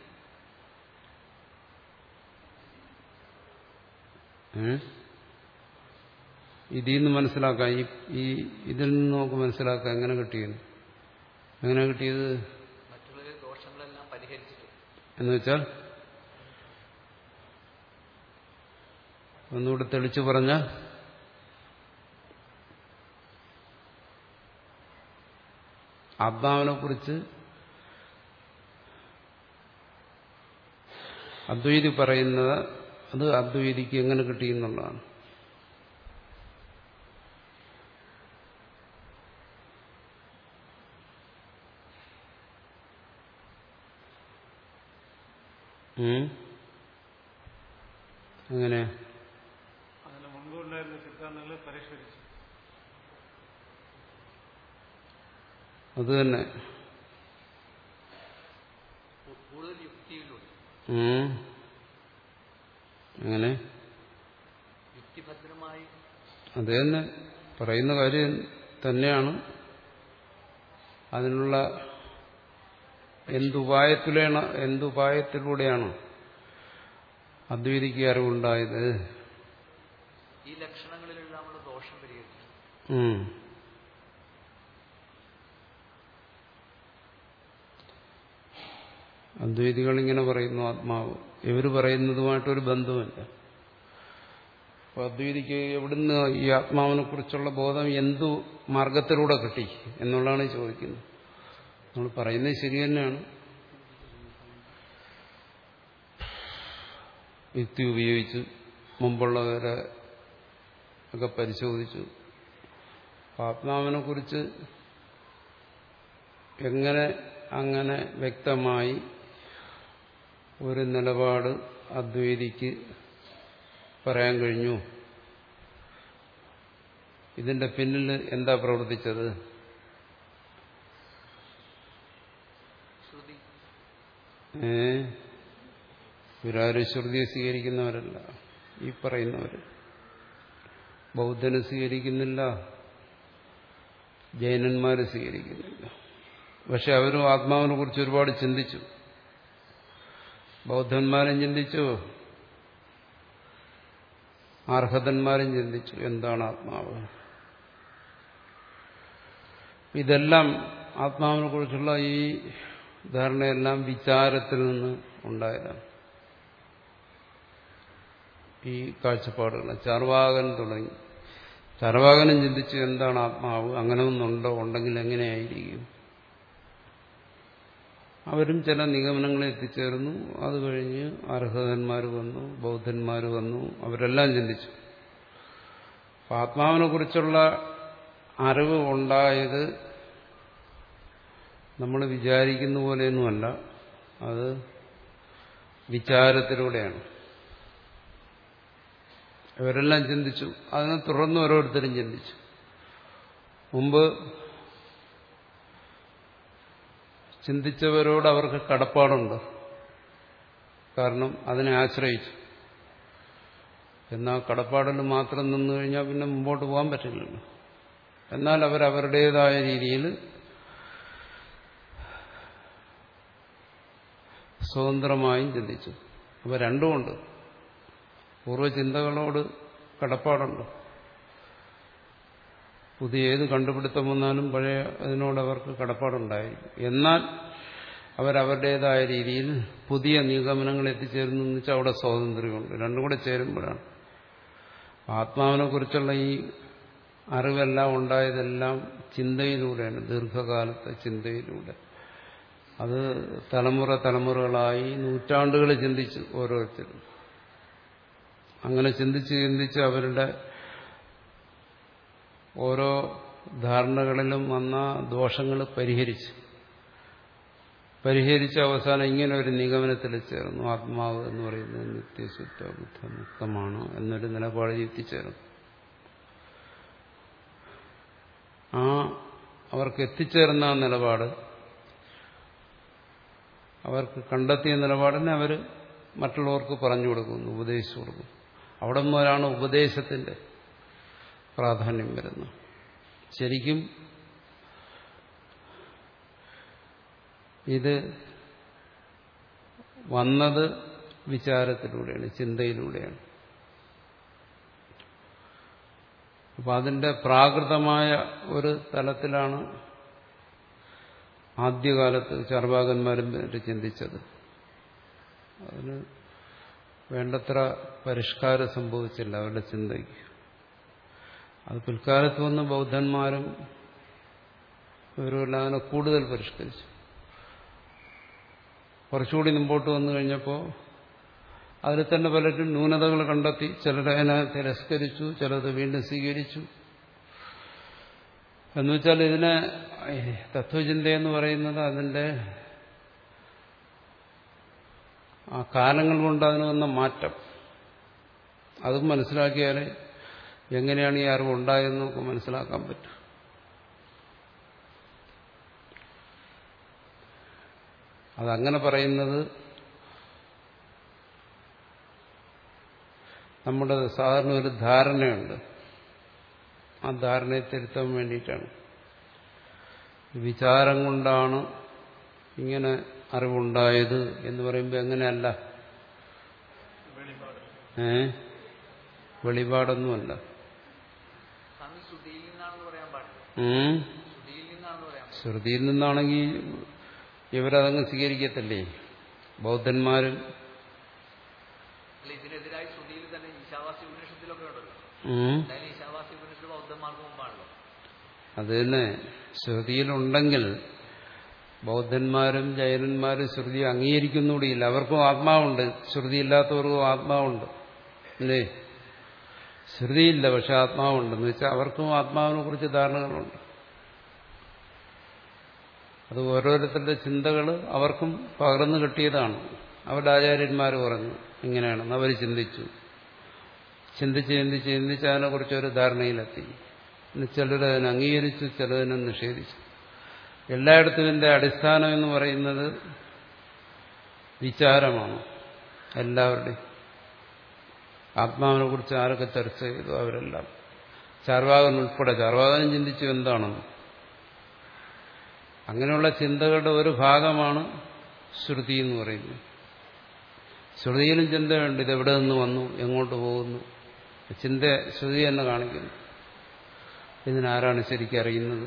ഇതിൽ നിന്ന് മനസ്സിലാക്കാം. ഈ ഇതിൽ നിന്ന് നമുക്ക് മനസ്സിലാക്കാം എങ്ങനെ കിട്ടിയെന്ന്. എങ്ങനെ കിട്ടിയത് എന്ന് വെച്ചാൽ ഒന്നുകൂടെ തെളിച്ചു പറഞ്ഞാൽ ആത്മാവിനെ കുറിച്ച് അദ്വൈതി പറയുന്നത് അത് അദ്വൈതിക്ക് എങ്ങനെ കിട്ടിയെന്നുള്ളതാണ്. അങ്ങനെ അത് തന്നെ അങ്ങനെ അത് തന്നെ പറയുന്ന കാര്യം തന്നെയാണ്. അതിനുള്ള എന്തുപായത്തിലാണ് എന്തുപായത്തിലൂടെയാണ് അദ്വൈതിക്ക് അറിവുണ്ടായത്? ഈ ലക്ഷണങ്ങളിലെല്ലാമുള്ള ദോഷം പരിഹരിച്ചു. അദ്വൈതികൾ ഇങ്ങനെ പറയുന്നു ആത്മാവ്. ഇവർ പറയുന്നതുമായിട്ടൊരു ബന്ധമില്ല. അപ്പൊ അദ്വൈതിക്ക് എവിടുന്ന് ഈ ആത്മാവിനെ കുറിച്ചുള്ള ബോധം എന്തു മാർഗത്തിലൂടെ കിട്ടി എന്നുള്ളതാണ് ചോദിക്കുന്നത്. നമ്മൾ പറയുന്നത് ശരി തന്നെയാണ്. യുക്തി ഉപയോഗിച്ച് മുമ്പുള്ളവരെ ഒക്കെ പരിശോധിച്ചു. ആത്മാവിനെ കുറിച്ച് എങ്ങനെ അങ്ങനെ വ്യക്തമായി ഒരു നിലപാട് അദ്വൈതിക്ക് പറയാൻ കഴിഞ്ഞു? ഇതിന്റെ പിന്നിൽ എന്താ പ്രവർത്തിച്ചത്? ഏ ഇവരാരും ശ്രുതിയെ സ്വീകരിക്കുന്നവരല്ല ഈ പറയുന്നവർ. ബൗദ്ധന് സ്വീകരിക്കുന്നില്ല, ജൈനന്മാര് സ്വീകരിക്കുന്നില്ല. പക്ഷെ അവരും ആത്മാവിനെ കുറിച്ച് ഒരുപാട് ചിന്തിച്ചു. ബൗദ്ധന്മാരും ചിന്തിച്ചു, അർഹതന്മാരും ചിന്തിച്ചു എന്താണ് ആത്മാവ്. ഇതെല്ലാം ആത്മാവിനെ കുറിച്ചുള്ള ഈ ധാരണയെല്ലാം വിചാരത്തിൽ നിന്ന് ഉണ്ടായതാണ്. ഈ കാഴ്ചപ്പാടുകൾ ചാർവാകൻ തുടങ്ങി. ചാർവാകനും ചിന്തിച്ചു എന്താണ് ആത്മാവ്, അങ്ങനെ ഒന്നുണ്ടോ, ഉണ്ടെങ്കിൽ എങ്ങനെയായിരിക്കും. അവരും ചില നിഗമനങ്ങളിൽ എത്തിച്ചേർന്നു. അത് കഴിഞ്ഞ് അർഹതന്മാർ വന്നു, ബൗദ്ധന്മാർ വന്നു, അവരെല്ലാം ചിന്തിച്ചു. ആത്മാവിനെ കുറിച്ചുള്ള അറിവ് ഉണ്ടായത് നമ്മൾ വിചാരിക്കുന്ന പോലെയൊന്നുമല്ല, അത് വിചാരത്തിലൂടെയാണ്. ഇവരെല്ലാം ചിന്തിച്ചു. അതിനെ തുടർന്ന് ഓരോരുത്തരും ചിന്തിച്ചു. മുമ്പ് ചിന്തിച്ചവരോട് അവർക്ക് കടപ്പാടുണ്ട്, കാരണം അതിനെ ആശ്രയിച്ചു. എന്നാൽ കടപ്പാടിൽ മാത്രം നിന്നു കഴിഞ്ഞാൽ പിന്നെ മുമ്പോട്ട് പോകാൻ പറ്റില്ലല്ലോ. എന്നാൽ അവരവരുടേതായ രീതിയിൽ സ്വതന്ത്രമായും ചിന്തിച്ചു. അപ്പോൾ രണ്ടുമുണ്ട്. പൂർവ്വചിന്തകളോട് കടപ്പാടുണ്ട്. പുതിയ ഏത് കണ്ടുപിടുത്തം വന്നാലും പഴയ അതിനോട് അവർക്ക് കടപ്പാടുണ്ടായിരിക്കും. എന്നാൽ അവരവരുടേതായ രീതിയിൽ പുതിയ നിഗമനങ്ങൾ എത്തിച്ചേരുന്നു എന്ന് വെച്ചാൽ അവിടെ സ്വാതന്ത്ര്യമുണ്ട്. രണ്ടും കൂടെ ചേരുമ്പോഴാണ്. ആത്മാവിനെ കുറിച്ചുള്ള ഈ അറിവെല്ലാം ഉണ്ടായതെല്ലാം ചിന്തയിലൂടെയാണ്, ദീർഘകാലത്തെ ചിന്തയിലൂടെ. അത് തലമുറ തലമുറകളായി നൂറ്റാണ്ടുകൾ ചിന്തിച്ചു ഓരോരുത്തരും. അങ്ങനെ ചിന്തിച്ച് ചിന്തിച്ച് അവരുടെ ഓരോ ധാരണകളിലും വന്ന ദോഷങ്ങൾ പരിഹരിച്ചു പരിഹരിച്ച അവസാനം ഇങ്ങനെ ഒരു നിഗമനത്തിൽ ചേർന്നു. ആത്മാവ് എന്ന് പറയുന്നത് നിത്യശുദ്ധ ബുദ്ധമുക്തമാണ് എന്നൊരു നിലപാടിൽ എത്തിച്ചേർന്നു. ആ അവർക്ക് എത്തിച്ചേർന്ന ആ നിലപാട്, അവർക്ക് കണ്ടെത്തിയ നിലപാടിനെ അവർ മറ്റുള്ളവർക്ക് പറഞ്ഞു കൊടുക്കുന്നു, ഉപദേശിച്ചു കൊടുക്കും. അവിടെ മുതലാണ് ഉപദേശത്തിന്റെ പ്രാധാന്യം വരുന്നത്. ശരിക്കും ഇത് വന്നത് വിചാരത്തിലൂടെയാണ്, ചിന്തയിലൂടെയാണ്. അപ്പം അതിന്റെ പ്രാകൃതമായ ഒരു തലത്തിലാണ് ആദ്യകാലത്ത് ചാർവാകന്മാരും ചിന്തിച്ചത്. അതിന് വേണ്ടത്ര പരിഷ്കാരം സംഭവിച്ചില്ല അവരുടെ ചിന്തയ്ക്ക്. അത് പിൽക്കാലത്ത് വന്ന ബൗദ്ധന്മാരും ഇവരുമെല്ലാം അതിനെ കൂടുതൽ പരിഷ്കരിച്ചു. കുറച്ചുകൂടി മുമ്പോട്ട് വന്നു കഴിഞ്ഞപ്പോൾ അതിൽ തന്നെ പലരും ന്യൂനതകൾ കണ്ടെത്തി. ചിലരതിനെ തിരസ്കരിച്ചു, ചിലത് വീണ്ടും സ്വീകരിച്ചു. എന്നുവെച്ചാൽ ഇതിനെ തത്വചിന്തയെന്ന് പറയുന്നത് അതിന്റെ ആ കാലങ്ങൾ കൊണ്ട് അതിന് വന്ന മാറ്റം അതും മനസ്സിലാക്കിയാൽ എങ്ങനെയാണ് ഈ അറിവ് ഉണ്ടായതെന്ന് നമുക്ക് മനസ്സിലാക്കാൻ പറ്റും. അതങ്ങനെ പറയുന്നത് നമ്മുടെ സാധാരണ ഒരു ധാരണയുണ്ട്. ആ ധാരണയെ തിരുത്താൻ വേണ്ടിയിട്ടാണ്. വിചാരം കൊണ്ടാണ് ഇങ്ങനെ അറിവുണ്ടായത് എന്ന് പറയുമ്പോൾ എങ്ങനെയല്ല, ഏ വെളിപാടൊന്നുമല്ല. ശ്രുതിയിൽ നിന്നാണെങ്കിൽ ഇവരതങ്ങ് സ്വീകരിക്കത്തില്ലേ ബൗദ്ധന്മാരും? ഇതിനെതിരായി ശ്രുതിയിൽ തന്നെ ഈശാവാസി ഉപനിഷത്തിലൊക്കെ ഉണ്ടല്ലോ. ഈശാവാസി ഉപനിഷത്ത് ബൗദ്ധന്മാർക്ക് മുമ്പാണല്ലോ. അത് തന്നെ ശ്രുതിയിലുണ്ടെങ്കിൽ ബൗദ്ധന്മാരും ജൈനന്മാരും ശ്രുതി അംഗീകരിക്കുന്നുകൂടിയില്ല. അവർക്കും ആത്മാവുണ്ട്, ശ്രുതിയില്ലാത്തവർക്കും ആത്മാവുണ്ട്. അല്ലേ? ശ്രുതിയില്ല, പക്ഷെ ആത്മാവുണ്ടെന്ന് വെച്ചാൽ അവർക്കും ആത്മാവിനെ കുറിച്ച് ധാരണകളുണ്ട്. അത് ഓരോരുത്തരുടെ ചിന്തകൾ അവർക്കും പകർന്നു കിട്ടിയതാണ്. അവരുടെ ആചാര്യന്മാർ പറഞ്ഞു ഇങ്ങനെയാണെന്ന് അവർ ചിന്തിച്ചു. ചിന്തിച്ച് ചിന്തിച്ച് ചിന്തിച്ച് അതിനെക്കുറിച്ചൊരു ധാരണയിലെത്തി. ചിലരതിനെ അംഗീകരിച്ചു, ചിലതിനെ നിഷേധിച്ചു. എല്ലായിടത്തും ഇതിന്റെ അടിസ്ഥാനം എന്ന് പറയുന്നത് വിചാരമാണ്. എല്ലാവരുടെയും ആത്മാവിനെ കുറിച്ച് ആരൊക്കെ ചർച്ച ചെയ്തു അവരെല്ലാം, ചാർവാകൻ ഉൾപ്പെടെ. ചാർവാകനും ചിന്തിച്ചു എന്താണെന്ന്. അങ്ങനെയുള്ള ചിന്തകളുടെ ഒരു ഭാഗമാണ് ശ്രുതി എന്ന് പറയുന്നത്. ശ്രുതിയിലും ചിന്തയുണ്ട്. ഇതെവിടെ നിന്ന് വന്നു, എങ്ങോട്ട് പോകുന്നു, ചിന്ത ശ്രുതി തന്നെ കാണിക്കുന്നു. ഇതിനാരാണ് ശരിക്കും അറിയുന്നത്?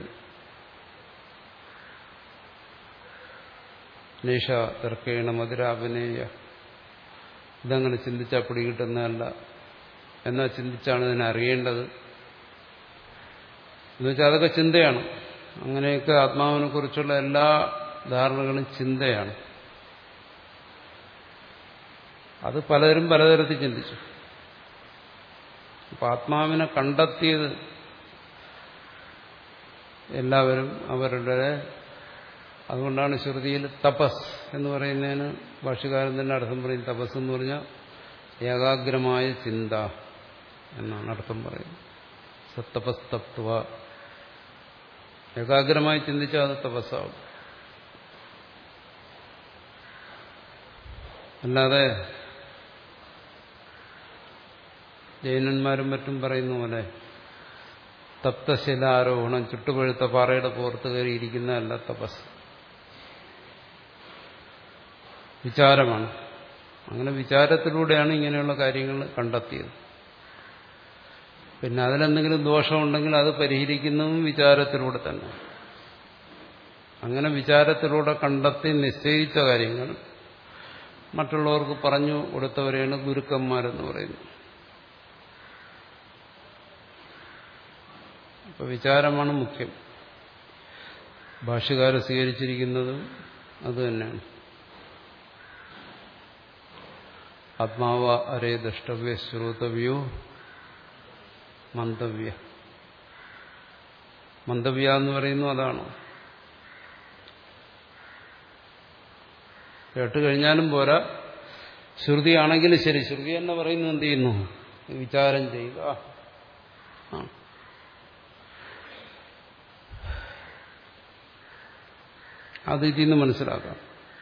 നേഷ തർക്കേണ മധുരാഭിനേയ. ഇതങ്ങനെ ചിന്തിച്ചാൽ പിടികിട്ടുന്നതല്ല. എന്നാൽ ചിന്തിച്ചാണ് ഇതിനെ അറിയേണ്ടത്. എന്നുവെച്ചാൽ അതൊക്കെ ചിന്തയാണ്. അങ്ങനെയൊക്കെ ആത്മാവിനെ കുറിച്ചുള്ള എല്ലാ ധാരണകളും ചിന്തയാണ്. അത് പലരും പലതരത്തിൽ ചിന്തിച്ചു. അപ്പൊ ആത്മാവിനെ കണ്ടെത്തിയത് എല്ലാവരും അവരുടെ. അതുകൊണ്ടാണ് ശ്രുതിയിൽ തപസ് എന്ന് പറയുന്നതിന് ഭാഷ്യകാരൻ തന്നെ അർത്ഥം പറയും. തപസ് എന്ന് പറഞ്ഞാൽ ഏകാഗ്രമായ ചിന്ത എന്നാണ് അർത്ഥം പറയുന്നത്. സത്തപസ് തത്വ. ഏകാഗ്രമായി ചിന്തിച്ചാൽ അത് തപസ്സാവും. അല്ലാതെ ജൈനന്മാരും മറ്റും പറയുന്ന പോലെ തപ്തശിലാരോഹണം, ചുട്ടുപഴുത്ത പാറയുടെ പുറത്ത് കയറിയിരിക്കുന്നതല്ല തപസ്. വിചാരമാണ്. അങ്ങനെ വിചാരത്തിലൂടെയാണ് ഇങ്ങനെയുള്ള കാര്യങ്ങൾ കണ്ടെത്തിയത്. പിന്നെ അതിലെന്തെങ്കിലും ദോഷമുണ്ടെങ്കിൽ അത് പരിഹരിക്കുന്നതും വിചാരത്തിലൂടെ തന്നെ. അങ്ങനെ വിചാരത്തിലൂടെ കണ്ടെത്തി നിശ്ചയിച്ച കാര്യങ്ങൾ മറ്റുള്ളവർക്ക് പറഞ്ഞു കൊടുത്തവരെയാണ് ഗുരുക്കന്മാരെന്ന് പറയുന്നത്. അപ്പോൾ വിചാരമാണ് മുഖ്യം. ഭാഷ്യകാരൻ സ്വീകരിച്ചിരിക്കുന്നതും അതുതന്നെയാണ്. ആത്മാവ അരേ ദ്രഷ്ടവ്യ ശ്രോതവ്യോ മന്തവ്യ. മന്തവ്യ എന്ന് പറയുന്നു അതാണ്. കേട്ട് കഴിഞ്ഞാലും പോരാ, ശ്രുതിയാണെങ്കിലും ശരി. ശ്രുതി എന്ന് പറയുന്നത് എന്ത് ചെയ്യുന്നു? വിചാരം ചെയ്യുക. ആ അത് ഇതിൽ നിന്ന് മനസ്സിലാക്കാം.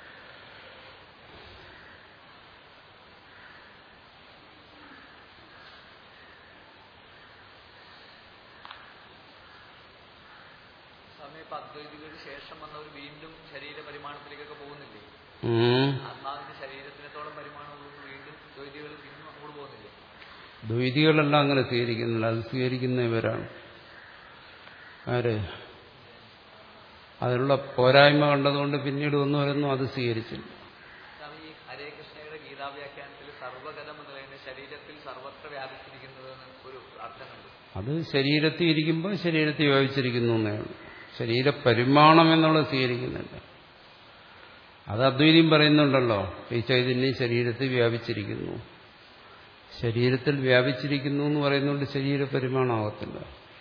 അദ്വൈതികൾക്ക് ശേഷം വന്നവർ വീണ്ടും ശരീര പരിമാണത്തിലേക്കൊക്കെ പോകുന്നില്ലേ? ആത്മാവിന്റെ ശരീരത്തിനത്തോളം പരിമാണമുള്ള വീണ്ടും ദ്വൈതികൾ വീണ്ടും അങ്ങോട്ട് പോകുന്നില്ലേ? ദ്വൈതികളെല്ലാം അങ്ങനെ സ്വീകരിക്കുന്നില്ല. അത് സ്വീകരിക്കുന്നവരാണ് ആര്? അതിനുള്ള പോരായ്മ കണ്ടതുകൊണ്ട് പിന്നീട് ഒന്നും വരുന്നു അത് സ്വീകരിച്ചില്ല. ഈ ഹരേ കൃഷ്ണയുടെ ഗീതാവ്യാഖ്യാനത്തിൽ സർവ്വഗതം എന്ന് പറയുന്ന ശരീരത്തിൽ സർവത്ര വ്യാപിച്ചിരിക്കുന്നത് ഒരു അർത്ഥമുണ്ട്. അത് ശരീരത്തിൽ ഇരിക്കുമ്പോൾ ശരീരത്തിൽ വ്യാപിച്ചിരിക്കുന്നു എന്നാണ്. ശരീരപരിമാണം എന്നുള്ളത് സ്വീകരിക്കുന്നില്ല. അത് അദ്വൈതം പറയുന്നുണ്ടല്ലോ, ഈ ചൈതന്യം ശരീരത്തിൽ വ്യാപിച്ചിരിക്കുന്നു. ശരീരത്തിൽ വ്യാപിച്ചിരിക്കുന്നു എന്ന് പറയുന്നതുകൊണ്ട് ശരീരപരിമാണമാകത്തില്ല.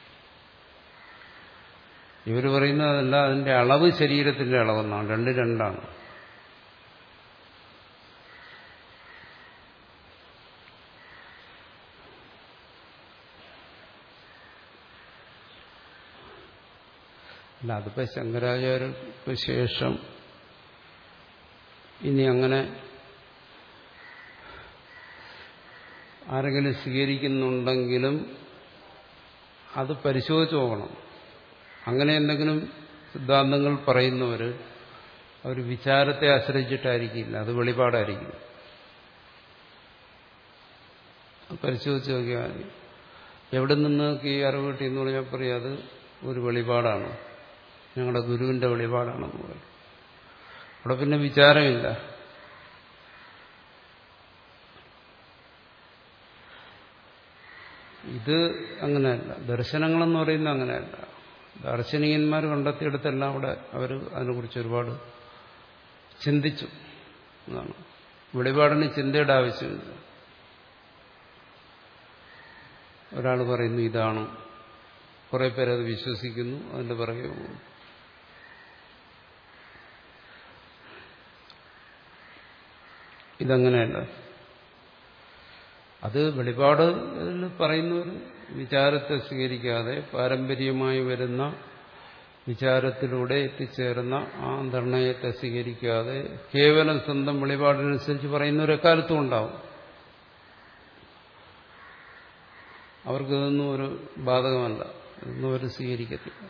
ഇവർ പറയുന്നതല്ല, അതിന്റെ അളവ് ശരീരത്തിന്റെ അളവെന്നാണ്. രണ്ട് രണ്ടാണ്. അല്ല, അതിപ്പോ ശങ്കരാചാര്യർക്ക് ശേഷം ഇനി അങ്ങനെ ആരെങ്കിലും സ്വീകരിക്കുന്നുണ്ടെങ്കിലും അത് പരിശോധിച്ച് നോക്കണം. അങ്ങനെ എന്തെങ്കിലും സിദ്ധാന്തങ്ങൾ പറയുന്നവർ അവർ വിചാരത്തെ ആശ്രയിച്ചിട്ടായിരിക്കില്ല, അത് വെളിപാടായിരിക്കും. പരിശോധിച്ച് നോക്കിയാൽ എവിടെ നിന്നൊക്കെ ഈ അറിവ് കിട്ടി എന്ന് പറഞ്ഞാൽ പറയും അത് ഒരു വെളിപാടാണ്, ഞങ്ങളുടെ ഗുരുവിന്റെ വെളിപാടാണെന്ന് പറയും. അവിടെ പിന്നെ വിചാരമില്ല. ഇത് അങ്ങനെയല്ല. ദർശനങ്ങളെന്ന് പറയുന്നത് അങ്ങനെയല്ല. ദാർശനികന്മാർ കണ്ടെത്തിയെടുത്തെല്ലാം അവിടെ അവർ അതിനെക്കുറിച്ച് ഒരുപാട് ചിന്തിച്ചു എന്നാണ്. വെളിപാടിന് ചിന്തയുടെ ആവശ്യമില്ല. ഒരാൾ പറയുന്നു ഇതാണ്, കുറെ പേരത് വിശ്വസിക്കുന്നു, അതിന്റെ പുറകെ പോകുന്നു. ഇതങ്ങനെയല്ല. അത് വെളിപാട് പറയുന്നവർ വിചാരത്തെ സ്വീകരിക്കാതെ പാരമ്പര്യമായി വരുന്ന വിചാരത്തിലൂടെ എത്തിച്ചേർന്ന ആ നിർണയത്തെ സ്വീകരിക്കാതെ കേവലം സ്വന്തം വെളിപാടിനനുസരിച്ച് പറയുന്നവരെക്കാലത്തും ഉണ്ടാവും. അവർക്കിതൊന്നും ഒരു ബാധകമല്ല, ഇതൊന്നും അവർ സ്വീകരിക്കത്തില്ല.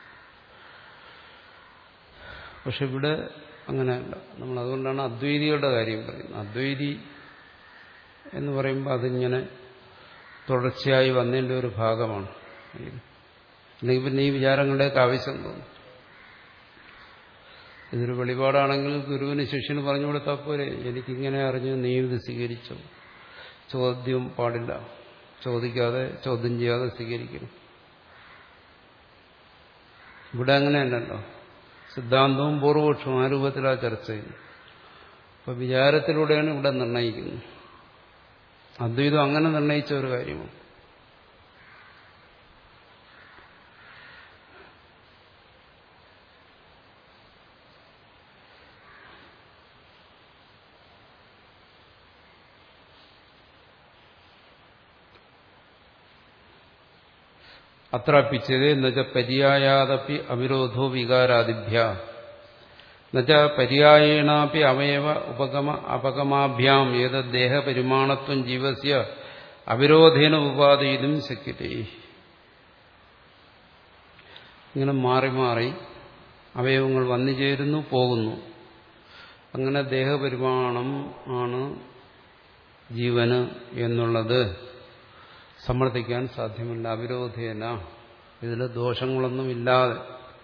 പക്ഷെ ഇവിടെ അങ്ങനെയല്ല. നമ്മൾ അതുകൊണ്ടാണ് അദ്വൈതികളുടെ കാര്യം പറയുന്നത്. അദ്വൈതി എന്ന് പറയുമ്പോൾ അതിങ്ങനെ തുടർച്ചയായി വന്നതിൻ്റെ ഒരു ഭാഗമാണ്. അല്ലെങ്കിൽ പിന്നെ ഈ വിചാരങ്ങളുടെയൊക്കെ ആവശ്യം തോന്നും. ഇതൊരു വെളിപാടാണെങ്കിൽ ഗുരുവിന് ശിഷ്യന് പറഞ്ഞു കൊടുത്താൽ പോരെ, എനിക്കിങ്ങനെ അറിഞ്ഞു, നീ ഇത് സ്വീകരിച്ചു. ചോദ്യം പാടില്ല, ചോദിക്കാതെ ചോദ്യം ചെയ്യാതെ സ്വീകരിക്കണം. ഇവിടെ അങ്ങനെയല്ലല്ലോ. സിദ്ധാന്തവും പൂർവപക്ഷവും ആ രൂപത്തിലാ ചർച്ച ചെയ്യുന്നു. അപ്പൊ വിചാരത്തിലൂടെയാണ് ഇവിടെ നിർണയിക്കുന്നത്. അദ്വൈതം അങ്ങനെ നിർണയിച്ച ഒരു കാര്യമാണ്. അത്രാപിച്ചത് എന്നുവെച്ച പര്യായാദപി അവിരോധോ വികാരാദിഭ്യ എന്നുവെച്ച പര്യായേണാപി അവയവ ഉപഗമ അപഗമാഭ്യാം ഏതത് ദേഹപരിമാണത്വം ജീവസ്യ അവിരോധേന ഉപാദയിതും ശക്യത്തെ. ഇങ്ങനെ മാറി മാറി അവയവങ്ങൾ വന്നു ചേരുന്നു, പോകുന്നു. അങ്ങനെ ദേഹപരിമാണം ആണ് ജീവന് എന്നുള്ളത് സമ്മർദ്ദിക്കാൻ സാധ്യമല്ല. അവിരോധേന, ഇതിൽ ദോഷങ്ങളൊന്നുമില്ലാതെ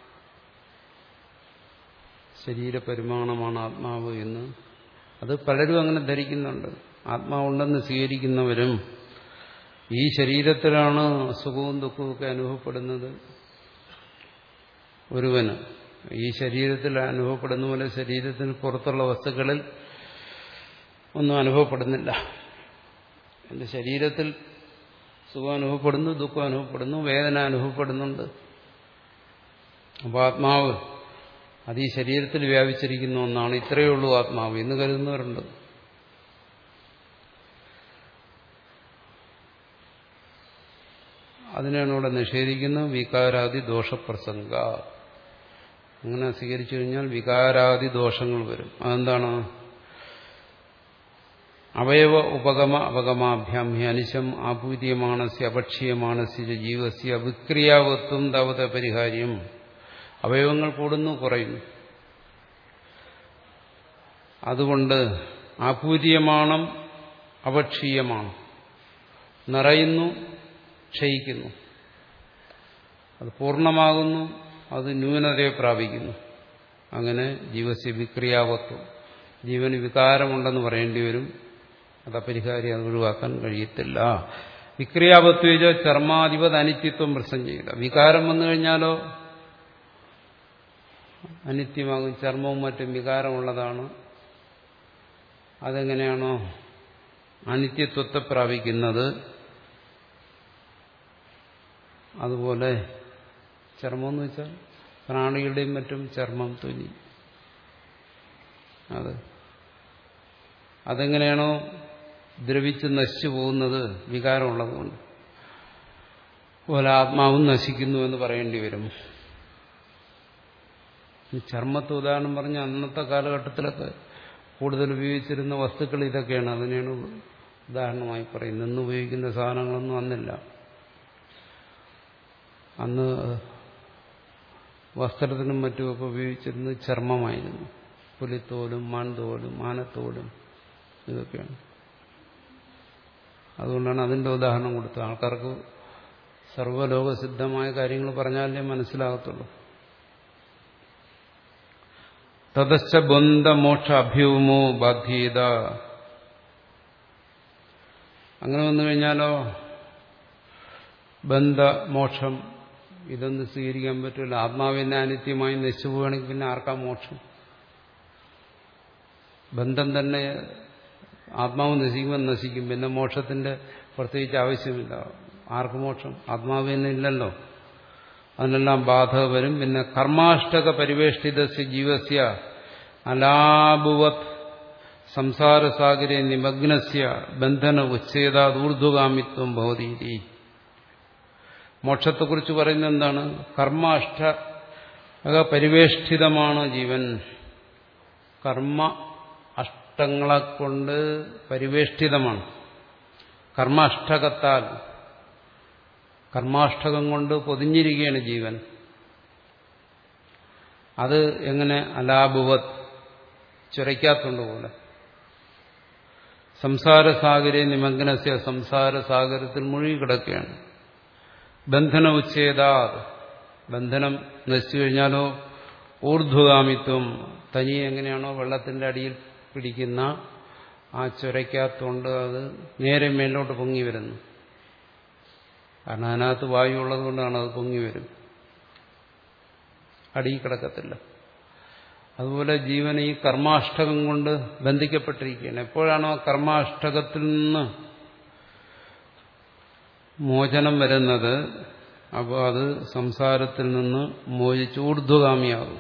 ശരീരപരിമാണമാണ് ആത്മാവ് എന്ന് അത് പലരും അങ്ങനെ ധരിക്കുന്നുണ്ട്. ആത്മാവുണ്ടെന്ന് സ്വീകരിക്കുന്നവരും ഈ ശരീരത്തിലാണ് സുഖവും ദുഃഖവും ഒക്കെ അനുഭവപ്പെടുന്നത്. ഒരുവന് ഈ ശരീരത്തിൽ അനുഭവപ്പെടുന്ന പോലെ ശരീരത്തിന് പുറത്തുള്ള വസ്തുക്കളിൽ ഒന്നും അനുഭവപ്പെടുന്നില്ല. എന്റെ ശരീരത്തിൽ സുഖം അനുഭവപ്പെടുന്നു, ദുഃഖം അനുഭവപ്പെടുന്നു, വേദന അനുഭവപ്പെടുന്നുണ്ട്. അപ്പോൾ ആത്മാവ് അത് ഈ ശരീരത്തിൽ വ്യാപിച്ചിരിക്കുന്ന ഒന്നാണ്, ഇത്രയേ ഉള്ളൂ ആത്മാവ് എന്ന് കരുതുന്നവരുണ്ട്. അതിനാണ് ഇവിടെ നിഷേധിക്കുന്നത് വികാരാദി ദോഷപ്രസംഗ. അങ്ങനെ സ്വീകരിച്ചു കഴിഞ്ഞാൽ വികാരാദി ദോഷങ്ങൾ വരും. അതെന്താണ്? അവയവ ഉപഗമ അപഗമാഭ്യാം ഹി അനിശം ആപൂര്യമാണസ്യ അപക്ഷീയമാണസ്യ ജീവസ്യ വിക്രിയാവത്വം തവത പരിഹാര്യം. അവയവങ്ങൾ കൂടുന്നു കുറയുന്നു. അതുകൊണ്ട് ആപൂര്യമാണം അപക്ഷീയമാണ്, നിറയുന്നു ക്ഷയിക്കുന്നു. അത് പൂർണ്ണമാകുന്നു, അത് ന്യൂനതയെ പ്രാപിക്കുന്നു. അങ്ങനെ ജീവസ്യ വിക്രിയാവത്വം, ജീവന് വികാരമുണ്ടെന്ന് പറയേണ്ടി വരും. അത് അപരിഹാരി, അത് ഒഴിവാക്കാൻ കഴിയത്തില്ല. വിക്രിയാവത്വേജ ചർമാധിപത് അനിത്യത്വം പ്രസംഗിക്കുക. വികാരം വന്നു കഴിഞ്ഞാലോ അനിത്യമാകും. ചർമ്മവും മറ്റും വികാരമുള്ളതാണ്. അതെങ്ങനെയാണോ അനിത്യത്വത്തെ പ്രാപിക്കുന്നത്, അതുപോലെ ചർമ്മം എന്ന് വെച്ചാൽ പ്രാണികളുടെയും മറ്റും ചർമ്മം, തൊലി, അത് അതെങ്ങനെയാണോ ദ്രവിച്ച് നശിച്ചു പോകുന്നത് വികാരമുള്ളതുകൊണ്ട്, അതുപോലെ ആത്മാവും നശിക്കുന്നു എന്ന് പറയേണ്ടി വരും. ചർമ്മത്തെ ഉദാഹരണം പറഞ്ഞ അന്നത്തെ കാലഘട്ടത്തിലൊക്കെ കൂടുതൽ ഉപയോഗിച്ചിരുന്ന വസ്തുക്കൾ ഇതൊക്കെയാണ്. അതിനെയാണ് ഉദാഹരണമായി പറയുന്നത്. ഇന്ന് ഉപയോഗിക്കുന്ന സാധനങ്ങളൊന്നും അന്നില്ല. അന്ന് വസ്ത്രത്തിനും മറ്റുമൊക്കെ ഉപയോഗിച്ചിരുന്നത് ചർമ്മമായിരുന്നു. പുലിത്തോലും മാൻതോലും ആനത്തോലും ഇതൊക്കെയാണ്. അതുകൊണ്ടാണ് അതിന്റെ ഉദാഹരണം കൊടുത്തത്. ആൾക്കാർക്ക് സർവ്വലോകസിദ്ധമായ കാര്യങ്ങൾ പറഞ്ഞാലേ മനസ്സിലാകത്തുള്ളൂ. തതശ്ച ബന്ധമോക്ഷ അഭ്യൂമോ ബാധ്യത. അങ്ങനെ വന്നു കഴിഞ്ഞാലോ ബന്ധമോക്ഷം ഇതൊന്നും സ്വീകരിക്കാൻ പറ്റില്ല. ആത്മാവിനെ അനിത്യമായി നശിച്ചു പോവുകയാണെങ്കിൽ പിന്നെ ആർക്കാ മോക്ഷം? ബന്ധം തന്നെ ആത്മാവ് നശിക്കുമ്പോൾ നശിക്കും. പിന്നെ മോക്ഷത്തിന്റെ പ്രത്യേകിച്ച് ആവശ്യമില്ല. ആർക്ക് മോക്ഷം? ആത്മാവ് തന്നെ ഇല്ലല്ലോ. അതിനെല്ലാം ബാധ വരും. പിന്നെ കർമാഷ്ടക പരിവേഷ്ടിതസ്യ ജീവസ്യ അലാഭുവത് സംസാരസാഗരെ നിമഗ്നസ്യ ബന്ധന ഉച്ഛേദാത് ഊർധ്വഗാമിത്വം ഭവതീതി. മോക്ഷത്തെക്കുറിച്ച് പറയുന്നത് എന്താണ്? കർമ്മ അഷ്ടക പരിവേഷ്ടിതമാണ് ജീവൻ. കർമ്മ അഷ്ടങ്ങളെ കൊണ്ട് പരിവേഷ്ടിതമാണ്. കർമ്മ അഷ്ടകത്താൽ, കർമാഷ്ടകം കൊണ്ട് പൊതിഞ്ഞിരിക്കുകയാണ് ജീവൻ. അത് എങ്ങനെ? അലാഭുവത്, ചുരയ്ക്കാത്തുകൊണ്ട്. സംസാരസാഗരെ നിമഗ്നസ്യ, സംസാരസാഗരത്തിൽ മുഴുകി കിടക്കുകയാണ്. ബന്ധന ഉച്ഛേദാ, ബന്ധനം നശിച്ചു കഴിഞ്ഞാലോ ഊർധ്വഗാമിത്വം, തനിയെ എങ്ങനെയാണോ വെള്ളത്തിന്റെ അടിയിൽ പിടിക്കുന്ന ആ ചുരയ്ക്കാത്തോണ്ട് അത് നേരെ മേലോട്ട് പൊങ്ങി വരുന്നു. കാരണം അതിനകത്ത് വായു ഉള്ളത് കൊണ്ടാണ് അത് പൊങ്ങി വരും, അടിയിൽ കിടക്കത്തില്ല. അതുപോലെ ജീവൻ ഈ കർമാഷ്ടകം കൊണ്ട് ബന്ധിക്കപ്പെട്ടിരിക്കുകയാണ്. എപ്പോഴാണോ കർമാഷ്ടകത്തിൽ നിന്ന് മോചനം വരുന്നത്, അപ്പോൾ അത് സംസാരത്തിൽ നിന്ന് മോചിച്ച് ഊർധ്വഗാമിയാകും.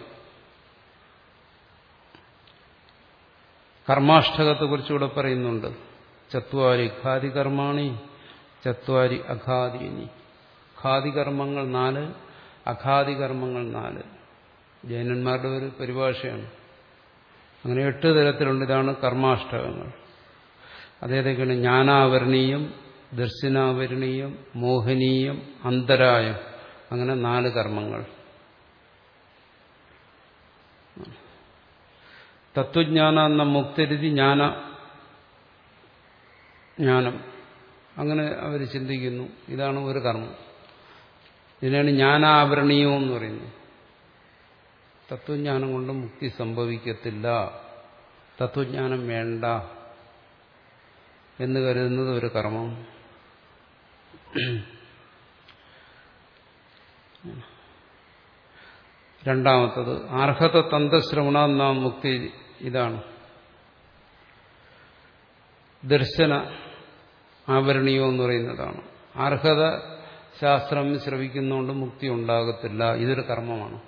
കർമാഷ്ടകത്തെക്കുറിച്ചുകൂടെ പറയുന്നുണ്ട്. ചത്വാരി ഖാദി കർമാണി ചത്വാരി അഖാദീനി. ഖാദി കർമ്മങ്ങൾ നാല്, അഖാദി കർമ്മങ്ങൾ നാല്. ജൈനന്മാരുടെ ഒരു പരിഭാഷയാണ്. അങ്ങനെ എട്ട് തരത്തിലുണ്ട്. ഇതാണ് കർമാഷ്ടകങ്ങൾ. അതേതൊക്കെയാണ്? ജ്ഞാനാവരണീയം, ദർശനാവരണീയം, മോഹനീയം, അന്തരായം. അങ്ങനെ നാല് കർമ്മങ്ങൾ. തത്വജ്ഞാന എന്ന മുക്തരുതി ജ്ഞാന ജ്ഞാനം. അങ്ങനെ അവർ ചിന്തിക്കുന്നു. ഇതാണ് ഒരു കർമ്മം. ഇതിനാണ് ജ്ഞാനാവരണീയം എന്ന് പറയുന്നത്. തത്വജ്ഞാനം കൊണ്ട് മുക്തി സംഭവിക്കത്തില്ല, തത്വജ്ഞാനം വേണ്ട എന്ന് കരുതുന്നത് ഒരു കർമ്മം. രണ്ടാമത്തത് അർഹത തന്ത്രശ്രവണ നാം മുക്തി. ഇതാണ് ദർശന ആവരണീയം എന്ന് പറയുന്നതാണ്. അർഹത ശാസ്ത്രം ശ്രവിക്കുന്നതുകൊണ്ട് മുക്തി ഉണ്ടാകത്തില്ല. ഇതൊരു കർമ്മമാണ്.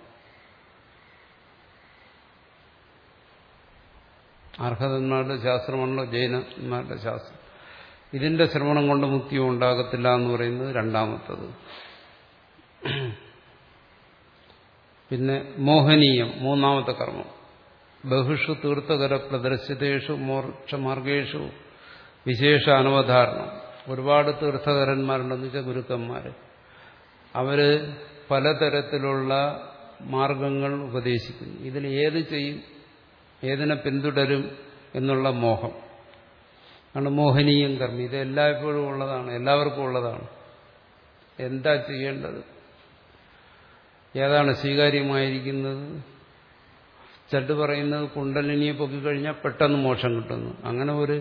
അർഹതന്മാരുടെ ശാസ്ത്രമാണല്ലോ ജൈനന്മാരുടെ ശാസ്ത്രം. ഇതിന്റെ ശ്രവണം കൊണ്ട് മുക്തി ഉണ്ടാകത്തില്ല എന്ന് പറയുന്നത് രണ്ടാമത്തത്. പിന്നെ മോഹനീയം മൂന്നാമത്തെ കർമ്മം. ബഹുഷു തീർത്ഥകര പ്രദർശിതേഷു മോക്ഷമാർഗേഷു വിശേഷ അനവധാരണം. ഒരുപാട് തീർത്ഥകരന്മാരുണ്ടെന്ന് വെച്ചാൽ ഗുരുക്കന്മാര്. അവര് പലതരത്തിലുള്ള മാർഗങ്ങൾ ഉപദേശിക്കുന്നു. ഇതിൽ ഏത് ചെയ്യും, ഏതിനെ പിന്തുടരും എന്നുള്ള മോഹം ആണ് മോഹനീയം കർമ്മം. ഇത് എല്ലായ്പ്പോഴും ഉള്ളതാണ്, എല്ലാവർക്കും ഉള്ളതാണ്. എന്താ ചെയ്യേണ്ടത്, ഏതാണ് സ്വീകാര്യമായിരിക്കുന്നത്? ചട്ട് പറയുന്നത് കുണ്ടലിനിയെ പൊക്കിക്കഴിഞ്ഞാൽ പെട്ടെന്ന് മോക്ഷം കിട്ടുന്നു. അങ്ങനെ ഒരു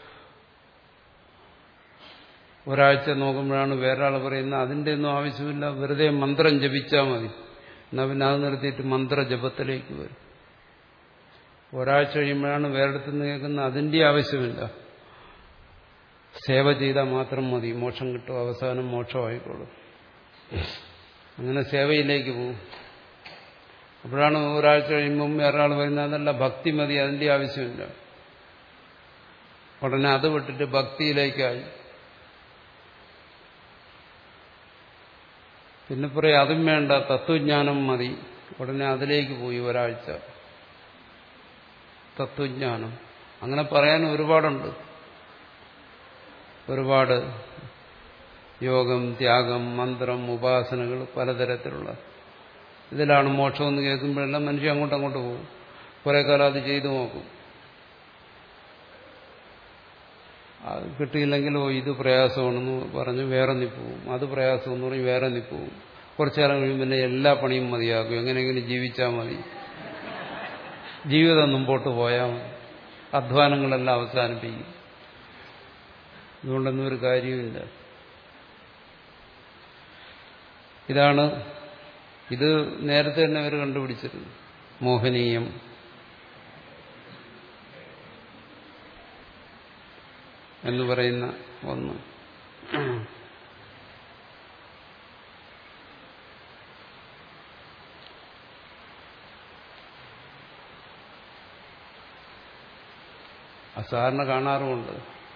ഒരാഴ്ച നോക്കുമ്പോഴാണ് വേറൊരാൾ പറയുന്നത് അതിൻ്റെ ഒന്നും ആവശ്യമില്ല, വെറുതെ മന്ത്രം ജപിച്ചാൽ മതി. എന്നാൽ പിന്നെ അത് നിർത്തിയിട്ട് മന്ത്രജപത്തിലേക്ക് വരും. ഒരാഴ്ച കഴിയുമ്പോഴാണ് വേറെടുത്ത് നിന്ന് കേൾക്കുന്നത് അതിൻ്റെ ആവശ്യമില്ല, സേവ ചെയ്താൽ മാത്രം മതി, മോക്ഷം കിട്ടും, അവസാനം മോക്ഷമായിക്കോളും. അങ്ങനെ സേവയിലേക്ക് പോകും. അപ്പോഴാണ് ഒരാഴ്ച കഴിയുമ്പം വേറൊരാൾ പറയുന്നത് അതല്ല, ഭക്തി മതി, അതിൻ്റെ ആവശ്യമില്ല. ഉടനെ അത് വിട്ടിട്ട് ഭക്തിയിലേക്കായി. പിന്നെ പറയും അതും വേണ്ട, തത്വജ്ഞാനം മതി. ഉടനെ അതിലേക്ക് പോയി ഒരാഴ്ച. തത്വജ്ഞാനം അങ്ങനെ പറയാൻ ഒരുപാടുണ്ട്. ഒരുപാട് യോഗം, ത്യാഗം, മന്ത്രം, ഉപാസനകൾ പലതരത്തിലുള്ള. ഇതിലാണ് മോക്ഷമെന്ന് കേൾക്കുമ്പോഴെല്ലാം മനുഷ്യൻ അങ്ങോട്ടും അങ്ങോട്ട് പോകും. കുറെ കാലം അത് ചെയ്തു നോക്കും. അത് കിട്ടിയില്ലെങ്കിലോ ഇത് പ്രയാസമാണെന്ന് പറഞ്ഞ് വേറെ നിൽപ്പോവും. അത് പ്രയാസമെന്ന് പറഞ്ഞ് വേറെ നിൽപ്പോവും. കുറച്ചു കാലം കഴിയുമ്പോൾ പിന്നെ എല്ലാ പണിയും മതിയാകും, എങ്ങനെയെങ്കിലും ജീവിച്ചാൽ മതി, ജീവിതം മുമ്പോട്ട് പോയാൽ മതി, അധ്വാനങ്ങളെല്ലാം അവസാനിപ്പിക്കും. ഇതുകൊണ്ടൊന്നും ഒരു കാര്യമില്ല. ഇതാണ്, ഇത് നേരത്തെ തന്നെ അവർ കണ്ടുപിടിച്ചിരുന്നു. മോഹനീയം എന്ന് പറയുന്ന ഒന്ന്. അസാധാരണ കാണാറുമുണ്ട്.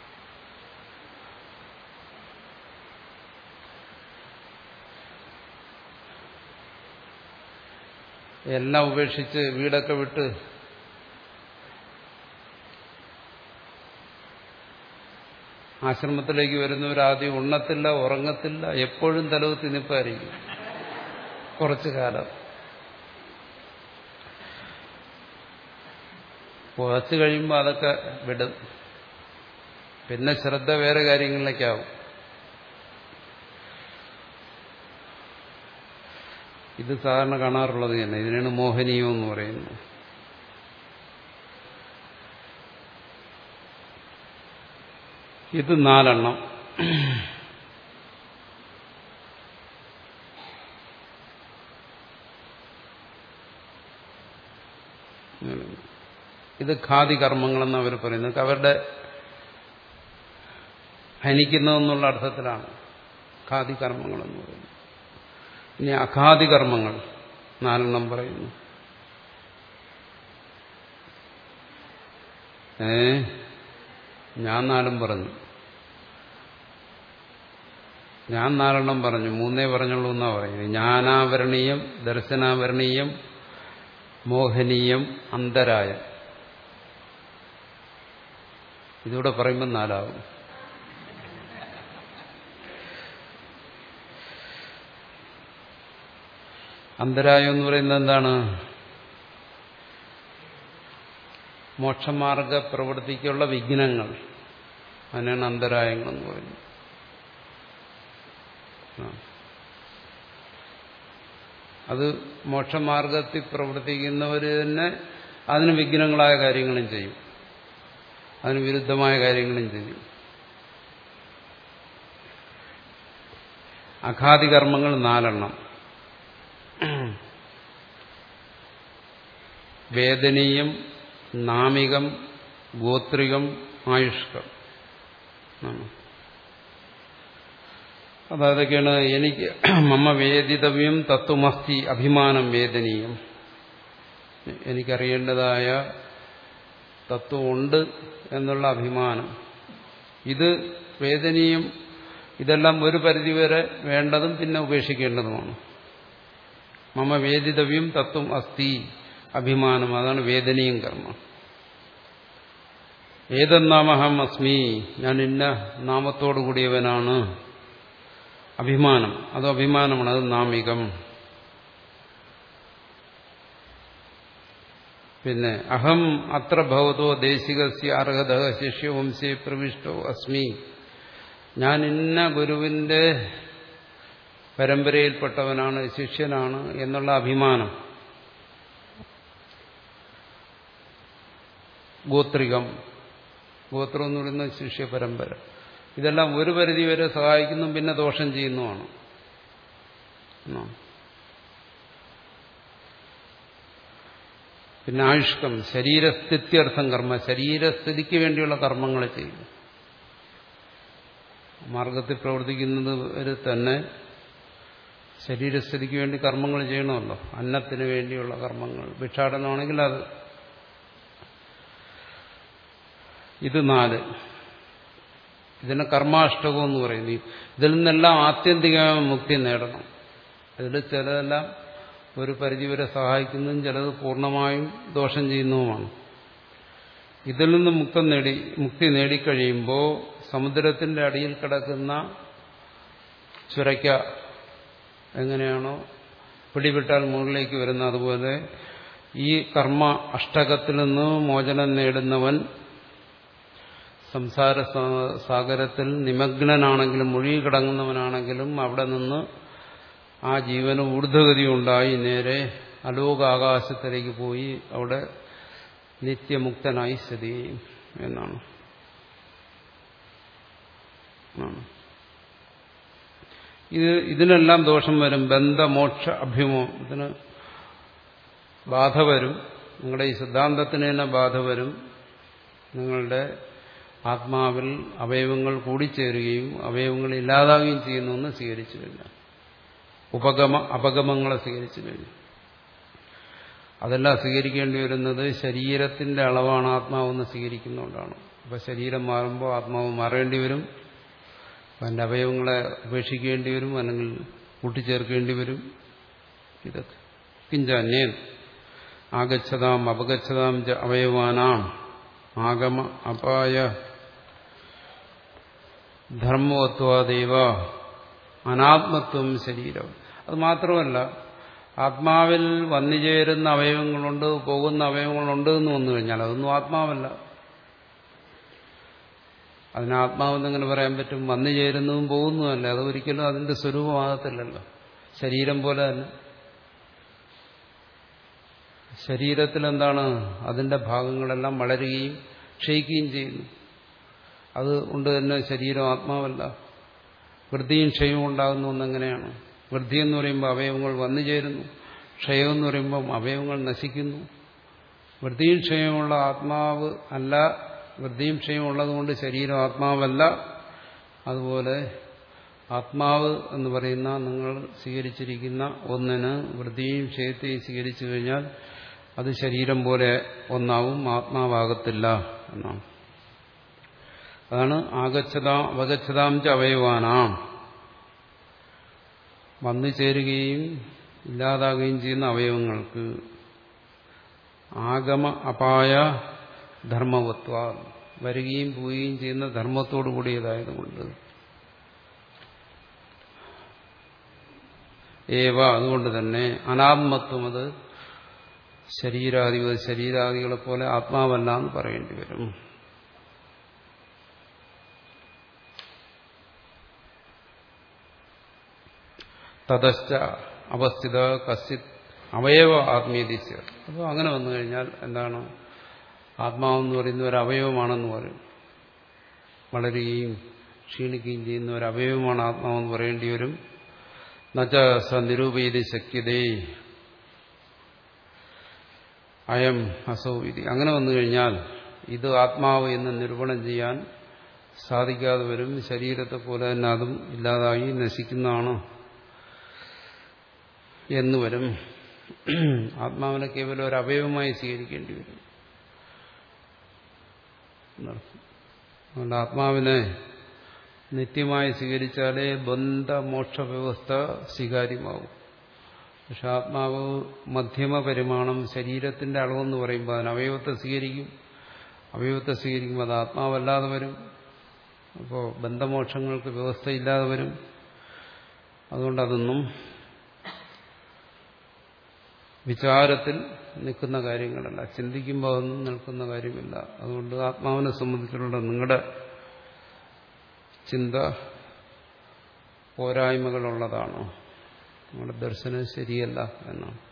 എല്ലാം ഉപേക്ഷിച്ച് വീടൊക്കെ വിട്ട് ആശ്രമത്തിലേക്ക് വരുന്നവരാദ്യം ഉണ്ണത്തില്ല, ഉറങ്ങത്തില്ല, എപ്പോഴും തലകുത്തി നിൽപ്പായിരിക്കും കുറച്ചു കാലം. കുറച്ച് കഴിയുമ്പോൾ അതൊക്കെ വിടും. പിന്നെ ശ്രദ്ധ വേറെ കാര്യങ്ങളിലേക്കാവും. ഇത് സാധാരണ കാണാറുള്ളത് തന്നെ. ഇതിനാണ് മോഹനീയം എന്ന് പറയുന്നത്. ഇത് നാലെണ്ണം. ഇത് ഖാദി കർമ്മങ്ങളെന്ന് അവർ പറയുന്നത്. അവരുടെ ഹനിക്കുന്നതെന്നുള്ള അർത്ഥത്തിലാണ് ഖാദി കർമ്മങ്ങളെന്ന് പറയുന്നത്. ഇനി അഖാദി കർമ്മങ്ങൾ നാലെണ്ണം പറയുന്നു. ഏ ഞാൻ നാലും പറഞ്ഞു, ഞാൻ നാലെണ്ണം പറഞ്ഞു, മൂന്നേ പറഞ്ഞുള്ളൂ എന്നാ പറയുന്നത്. ജ്ഞാനാവരണീയം, ദർശനാവരണീയം, മോഹനീയം, അന്തരായം. ഇതൂടെ പറയുമ്പോൾ നാലാവും. അന്തരായം എന്ന് പറയുന്നത് എന്താണ്? മോക്ഷമാർഗ പ്രവൃത്തിക്കുള്ള വിഘ്നങ്ങൾ, അതിനാണ് അന്തരായങ്ങളെന്ന് പറയുന്നത്. അത് മോക്ഷമാർഗത്തിൽ പ്രവർത്തിക്കുന്നവർ തന്നെ അതിന് വിഘ്നങ്ങളായ കാര്യങ്ങളും ചെയ്യും, അതിന് വിരുദ്ധമായ കാര്യങ്ങളും ചെയ്യും. അഖാദി കർമ്മങ്ങൾ നാലെണ്ണം. വേദനീയം, നാമികം, ഗോത്രികം, ആയുഷ്കം. അതൊക്കെയാണ് എനിക്ക് മമ വേദിതവ്യം തത്വമസ്തി അഭിമാനം വേദനീയം. എനിക്കറിയേണ്ടതായ തത്വമുണ്ട് എന്നുള്ള അഭിമാനം. ഇത് വേദനീയം. ഇതെല്ലാം ഒരു പരിധിവരെ വേണ്ടതും പിന്നെ ഉപേക്ഷിക്കേണ്ടതുമാണ്. മമ വേദിതവ്യം തത്വം അസ്തി അഭിമാനം. അതാണ് വേദനീയം കർമ്മം. ഏതന്നാമഹം അസ്മി, ഞാൻ ഇന്ന നാമത്തോടു കൂടിയവനാണ്. അഭിമാനം, അത് അഭിമാനമാണ്, അത് നാമികം. പിന്നെ അഹം അത്ര ഭവതോ ദേശികസ്യ അർഹത ശിഷ്യവംശേ പ്രവിഷ്ടോ അസ്മി, ഞാൻ ഇന്ന ഗുരുവിന്റെ പരമ്പരയിൽപ്പെട്ടവനാണ്, ശിഷ്യനാണ് എന്നുള്ള അഭിമാനം. ഗോത്രികം, ഗോത്രം എന്ന് പറയുന്ന ശിഷ്യ പരമ്പര, ഇതെല്ലാം ഒരു പരിധി വരെ സഹായിക്കുന്നു, പിന്നെ ദോഷം ചെയ്യുന്നതാണ്. പിന്നെ ആയുഷ്കം, ശരീരസ്ഥിത്യർത്ഥം കർമ്മ, ശരീരസ്ഥിതിക്ക് വേണ്ടിയുള്ള കർമ്മങ്ങൾ ചെയ്യും. മാർഗത്തിൽ പ്രവർത്തിക്കുന്നവർ തന്നെ ശരീരസ്ഥിതിക്ക് വേണ്ടി കർമ്മങ്ങൾ ചെയ്യണമല്ലോ. അന്നത്തിന് വേണ്ടിയുള്ള കർമ്മങ്ങൾ, ഭിക്ഷാടനമാണെങ്കിൽ അത്. ഇത് നാല്. ഇതിനെ കർമാഷ്ടകം എന്ന് പറയുന്നു. ഇതിൽ നിന്നെല്ലാം ആത്യന്തികമായ മുക്തി നേടണം. ഇതിൽ ചിലതെല്ലാം ഒരു പരിധിവരെ സഹായിക്കുന്നതും ചിലത് പൂർണ്ണമായും ദോഷം ചെയ്യുന്നതുമാണ്. ഇതിൽ നിന്ന് മുക്തം നേടി മുക്തി നേടിക്കഴിയുമ്പോൾ സമുദ്രത്തിന്റെ അടിയിൽ കിടക്കുന്ന ചുരയ്ക്ക എങ്ങനെയാണോ പിടിവിട്ടാൽ മുകളിലേക്ക് വരുന്നത്, അതുപോലെ ഈ കർമ്മ അഷ്ടകത്തിൽ നിന്ന് മോചനം നേടുന്നവൻ സംസാര സാഗരത്തിൽ നിമഗ്നനാണെങ്കിലും മുഴുകിക്കിടങ്ങുന്നവനാണെങ്കിലും അവിടെ നിന്ന് ആ ജീവന് ഊർധ്വഗതി ഉണ്ടായി നേരെ അലോകാകാശത്തിലേക്ക് പോയി അവിടെ നിത്യമുക്തനായി സ്ഥിതി ചെയ്യും എന്നാണ്. ഇത് ഇതിനെല്ലാം ദോഷം വരും. ബന്ധമോക്ഷ അഭ്യമോ, ഇതിന് ബാധ വരും. നിങ്ങളുടെ ഈ സിദ്ധാന്തത്തിന് തന്നെ ബാധ വരും. നിങ്ങളുടെ ആത്മാവിൽ അവയവങ്ങൾ കൂടിച്ചേരുകയും അവയവങ്ങൾ ഇല്ലാതാവുകയും ചെയ്യുന്നു സ്വീകരിച്ചു കഴിഞ്ഞാൽ, ഉപഗമ അപഗമങ്ങളെ സ്വീകരിച്ചു കഴിഞ്ഞു. അതെല്ലാം സ്വീകരിക്കേണ്ടി വരുന്നത് ശരീരത്തിന്റെ അളവാണ് ആത്മാവെന്ന് സ്വീകരിക്കുന്നതുകൊണ്ടാണ്. അപ്പൊ ശരീരം മാറുമ്പോൾ ആത്മാവ് മാറേണ്ടി വരും, അതിന്റെ അവയവങ്ങളെ ഉപേക്ഷിക്കേണ്ടി വരും, അല്ലെങ്കിൽ കൂട്ടിച്ചേർക്കേണ്ടി വരും. ഇതൊക്കെ കിഞ്ചന്യേൻ ആഗച്ഛതാം അപഗച്ഛതാം ച അവയവാനാം ആഗമ അപായ ധർമ്മവത്വാദേവ അനാത്മത്വം ശരീരം. അത് മാത്രമല്ല, ആത്മാവിൽ വന്നുചേരുന്ന അവയവങ്ങളുണ്ട്, പോകുന്ന അവയവങ്ങളുണ്ട് എന്ന് വന്നു കഴിഞ്ഞാൽ അതൊന്നും ആത്മാവല്ല. അതിന് ആത്മാവെന്നെങ്ങനെ പറയാൻ പറ്റും? വന്നു ചേരുന്നതും പോകുന്നതല്ല. അത് ഒരിക്കലും അതിന്റെ സ്വരൂപമാകത്തില്ലല്ലോ. ശരീരം പോലെ തന്നെ ശരീരത്തിലെന്താണ്? അതിന്റെ ഭാഗങ്ങളെല്ലാം വളരുകയും ക്ഷയിക്കുകയും ചെയ്യുന്നു. അതുകൊണ്ട് തന്നെ ശരീരം ആത്മാവല്ല. വൃദ്ധിയും ക്ഷയവും ഉണ്ടാകുന്നു എന്നെങ്ങനെയാണ്? വൃദ്ധി എന്ന് പറയുമ്പോൾ അവയവങ്ങൾ വന്നു ചേരുന്നു, ക്ഷയം എന്ന് പറയുമ്പോൾ അവയവങ്ങൾ നശിക്കുന്നു. വൃദ്ധിയും ക്ഷയമുള്ള ആത്മാവ് അല്ല, വൃദ്ധിയും ക്ഷയവും ഉള്ളതുകൊണ്ട് ശരീരം ആത്മാവല്ല. അതുപോലെ ആത്മാവ് എന്ന് പറയുന്ന നിങ്ങൾ സ്വീകരിച്ചിരിക്കുന്ന ഒന്നിന് വൃദ്ധിയും ക്ഷയത്തെയും സ്വീകരിച്ചു കഴിഞ്ഞാൽ അത് ശരീരം പോലെ ഒന്നാവും, ആത്മാവാകത്തില്ല എന്നാണ്. അതാണ് ആഗച്ഛതാം അവഗച്ഛതാം ച അവയവാനാം, വന്നു ചേരുകയും ഇല്ലാതാകുകയും ചെയ്യുന്ന അവയവങ്ങൾക്ക് ആഗമ അപായ ധർമ്മവത്വ, വരികയും പോവുകയും ചെയ്യുന്ന ധർമ്മത്തോടു കൂടിയതായതുകൊണ്ട് ഏവ, അതുകൊണ്ട് തന്നെ അനാത്മത്വം, അത് ശരീരാദികൾ ശരീരാദികളെ പോലെ ആത്മാവല്ല എന്ന് പറയേണ്ടി വരും. തതശ്ച അവസ്ഥിത കശ്ചിത് അവയവ ആത്മീയതിസ്യ. അപ്പോൾ അങ്ങനെ വന്നു കഴിഞ്ഞാൽ എന്താണ്? ആത്മാവെന്ന് പറയുന്ന ഒരു അവയവമാണെന്ന് പറയും. വളരുകയും ക്ഷീണിക്കുകയും ചെയ്യുന്ന ഒരു അവയവമാണ് ആത്മാവെന്ന് പറയേണ്ടി വരും. നച്ച സ നിരൂപയതി ശക്യതേ അയം അസൗ ഇതി. അങ്ങനെ വന്നു കഴിഞ്ഞാൽ ഇത് ആത്മാവ് എന്ന് നിരൂപണം ചെയ്യാൻ സാധിക്കാതെ വരും. ശരീരത്തെ പോലെ തന്നെ അതും ഇല്ലാതായി നശിക്കുന്നതാണ് എന്ന് വരും. ആത്മാവിനെ കേവലം ഒരു അവയവമായി സ്വീകരിക്കേണ്ടി വരും. അതുകൊണ്ട് ആത്മാവിനെ നിത്യമായി സ്വീകരിച്ചാലേ ബന്ധമോക്ഷ വ്യവസ്ഥ സ്വീകാര്യമാവും. പക്ഷെ ആത്മാവ് മധ്യമ പരിമാണം, ശരീരത്തിന്റെ അളവെന്ന് പറയുമ്പോൾ അതിന് അവയവത്തെ സ്വീകരിക്കും. അവയവത്തെ സ്വീകരിക്കുമ്പോൾ അത് ആത്മാവല്ലാതെ വരും. അപ്പോൾ ബന്ധമോക്ഷങ്ങൾക്ക് വ്യവസ്ഥയില്ലാതെ വരും. അതുകൊണ്ട് അതൊന്നും വിചാരത്തിൽ നിൽക്കുന്ന കാര്യങ്ങളല്ല, ചിന്തിക്കുമ്പോൾ അതൊന്നും നിൽക്കുന്ന കാര്യമില്ല. അതുകൊണ്ട് ആത്മാവിനെ സംബന്ധിച്ചുള്ള നിങ്ങളുടെ ചിന്ത പോരായ്മകളുള്ളതാണോ, നിങ്ങളുടെ ദർശനം ശരിയല്ല എന്നാണ്.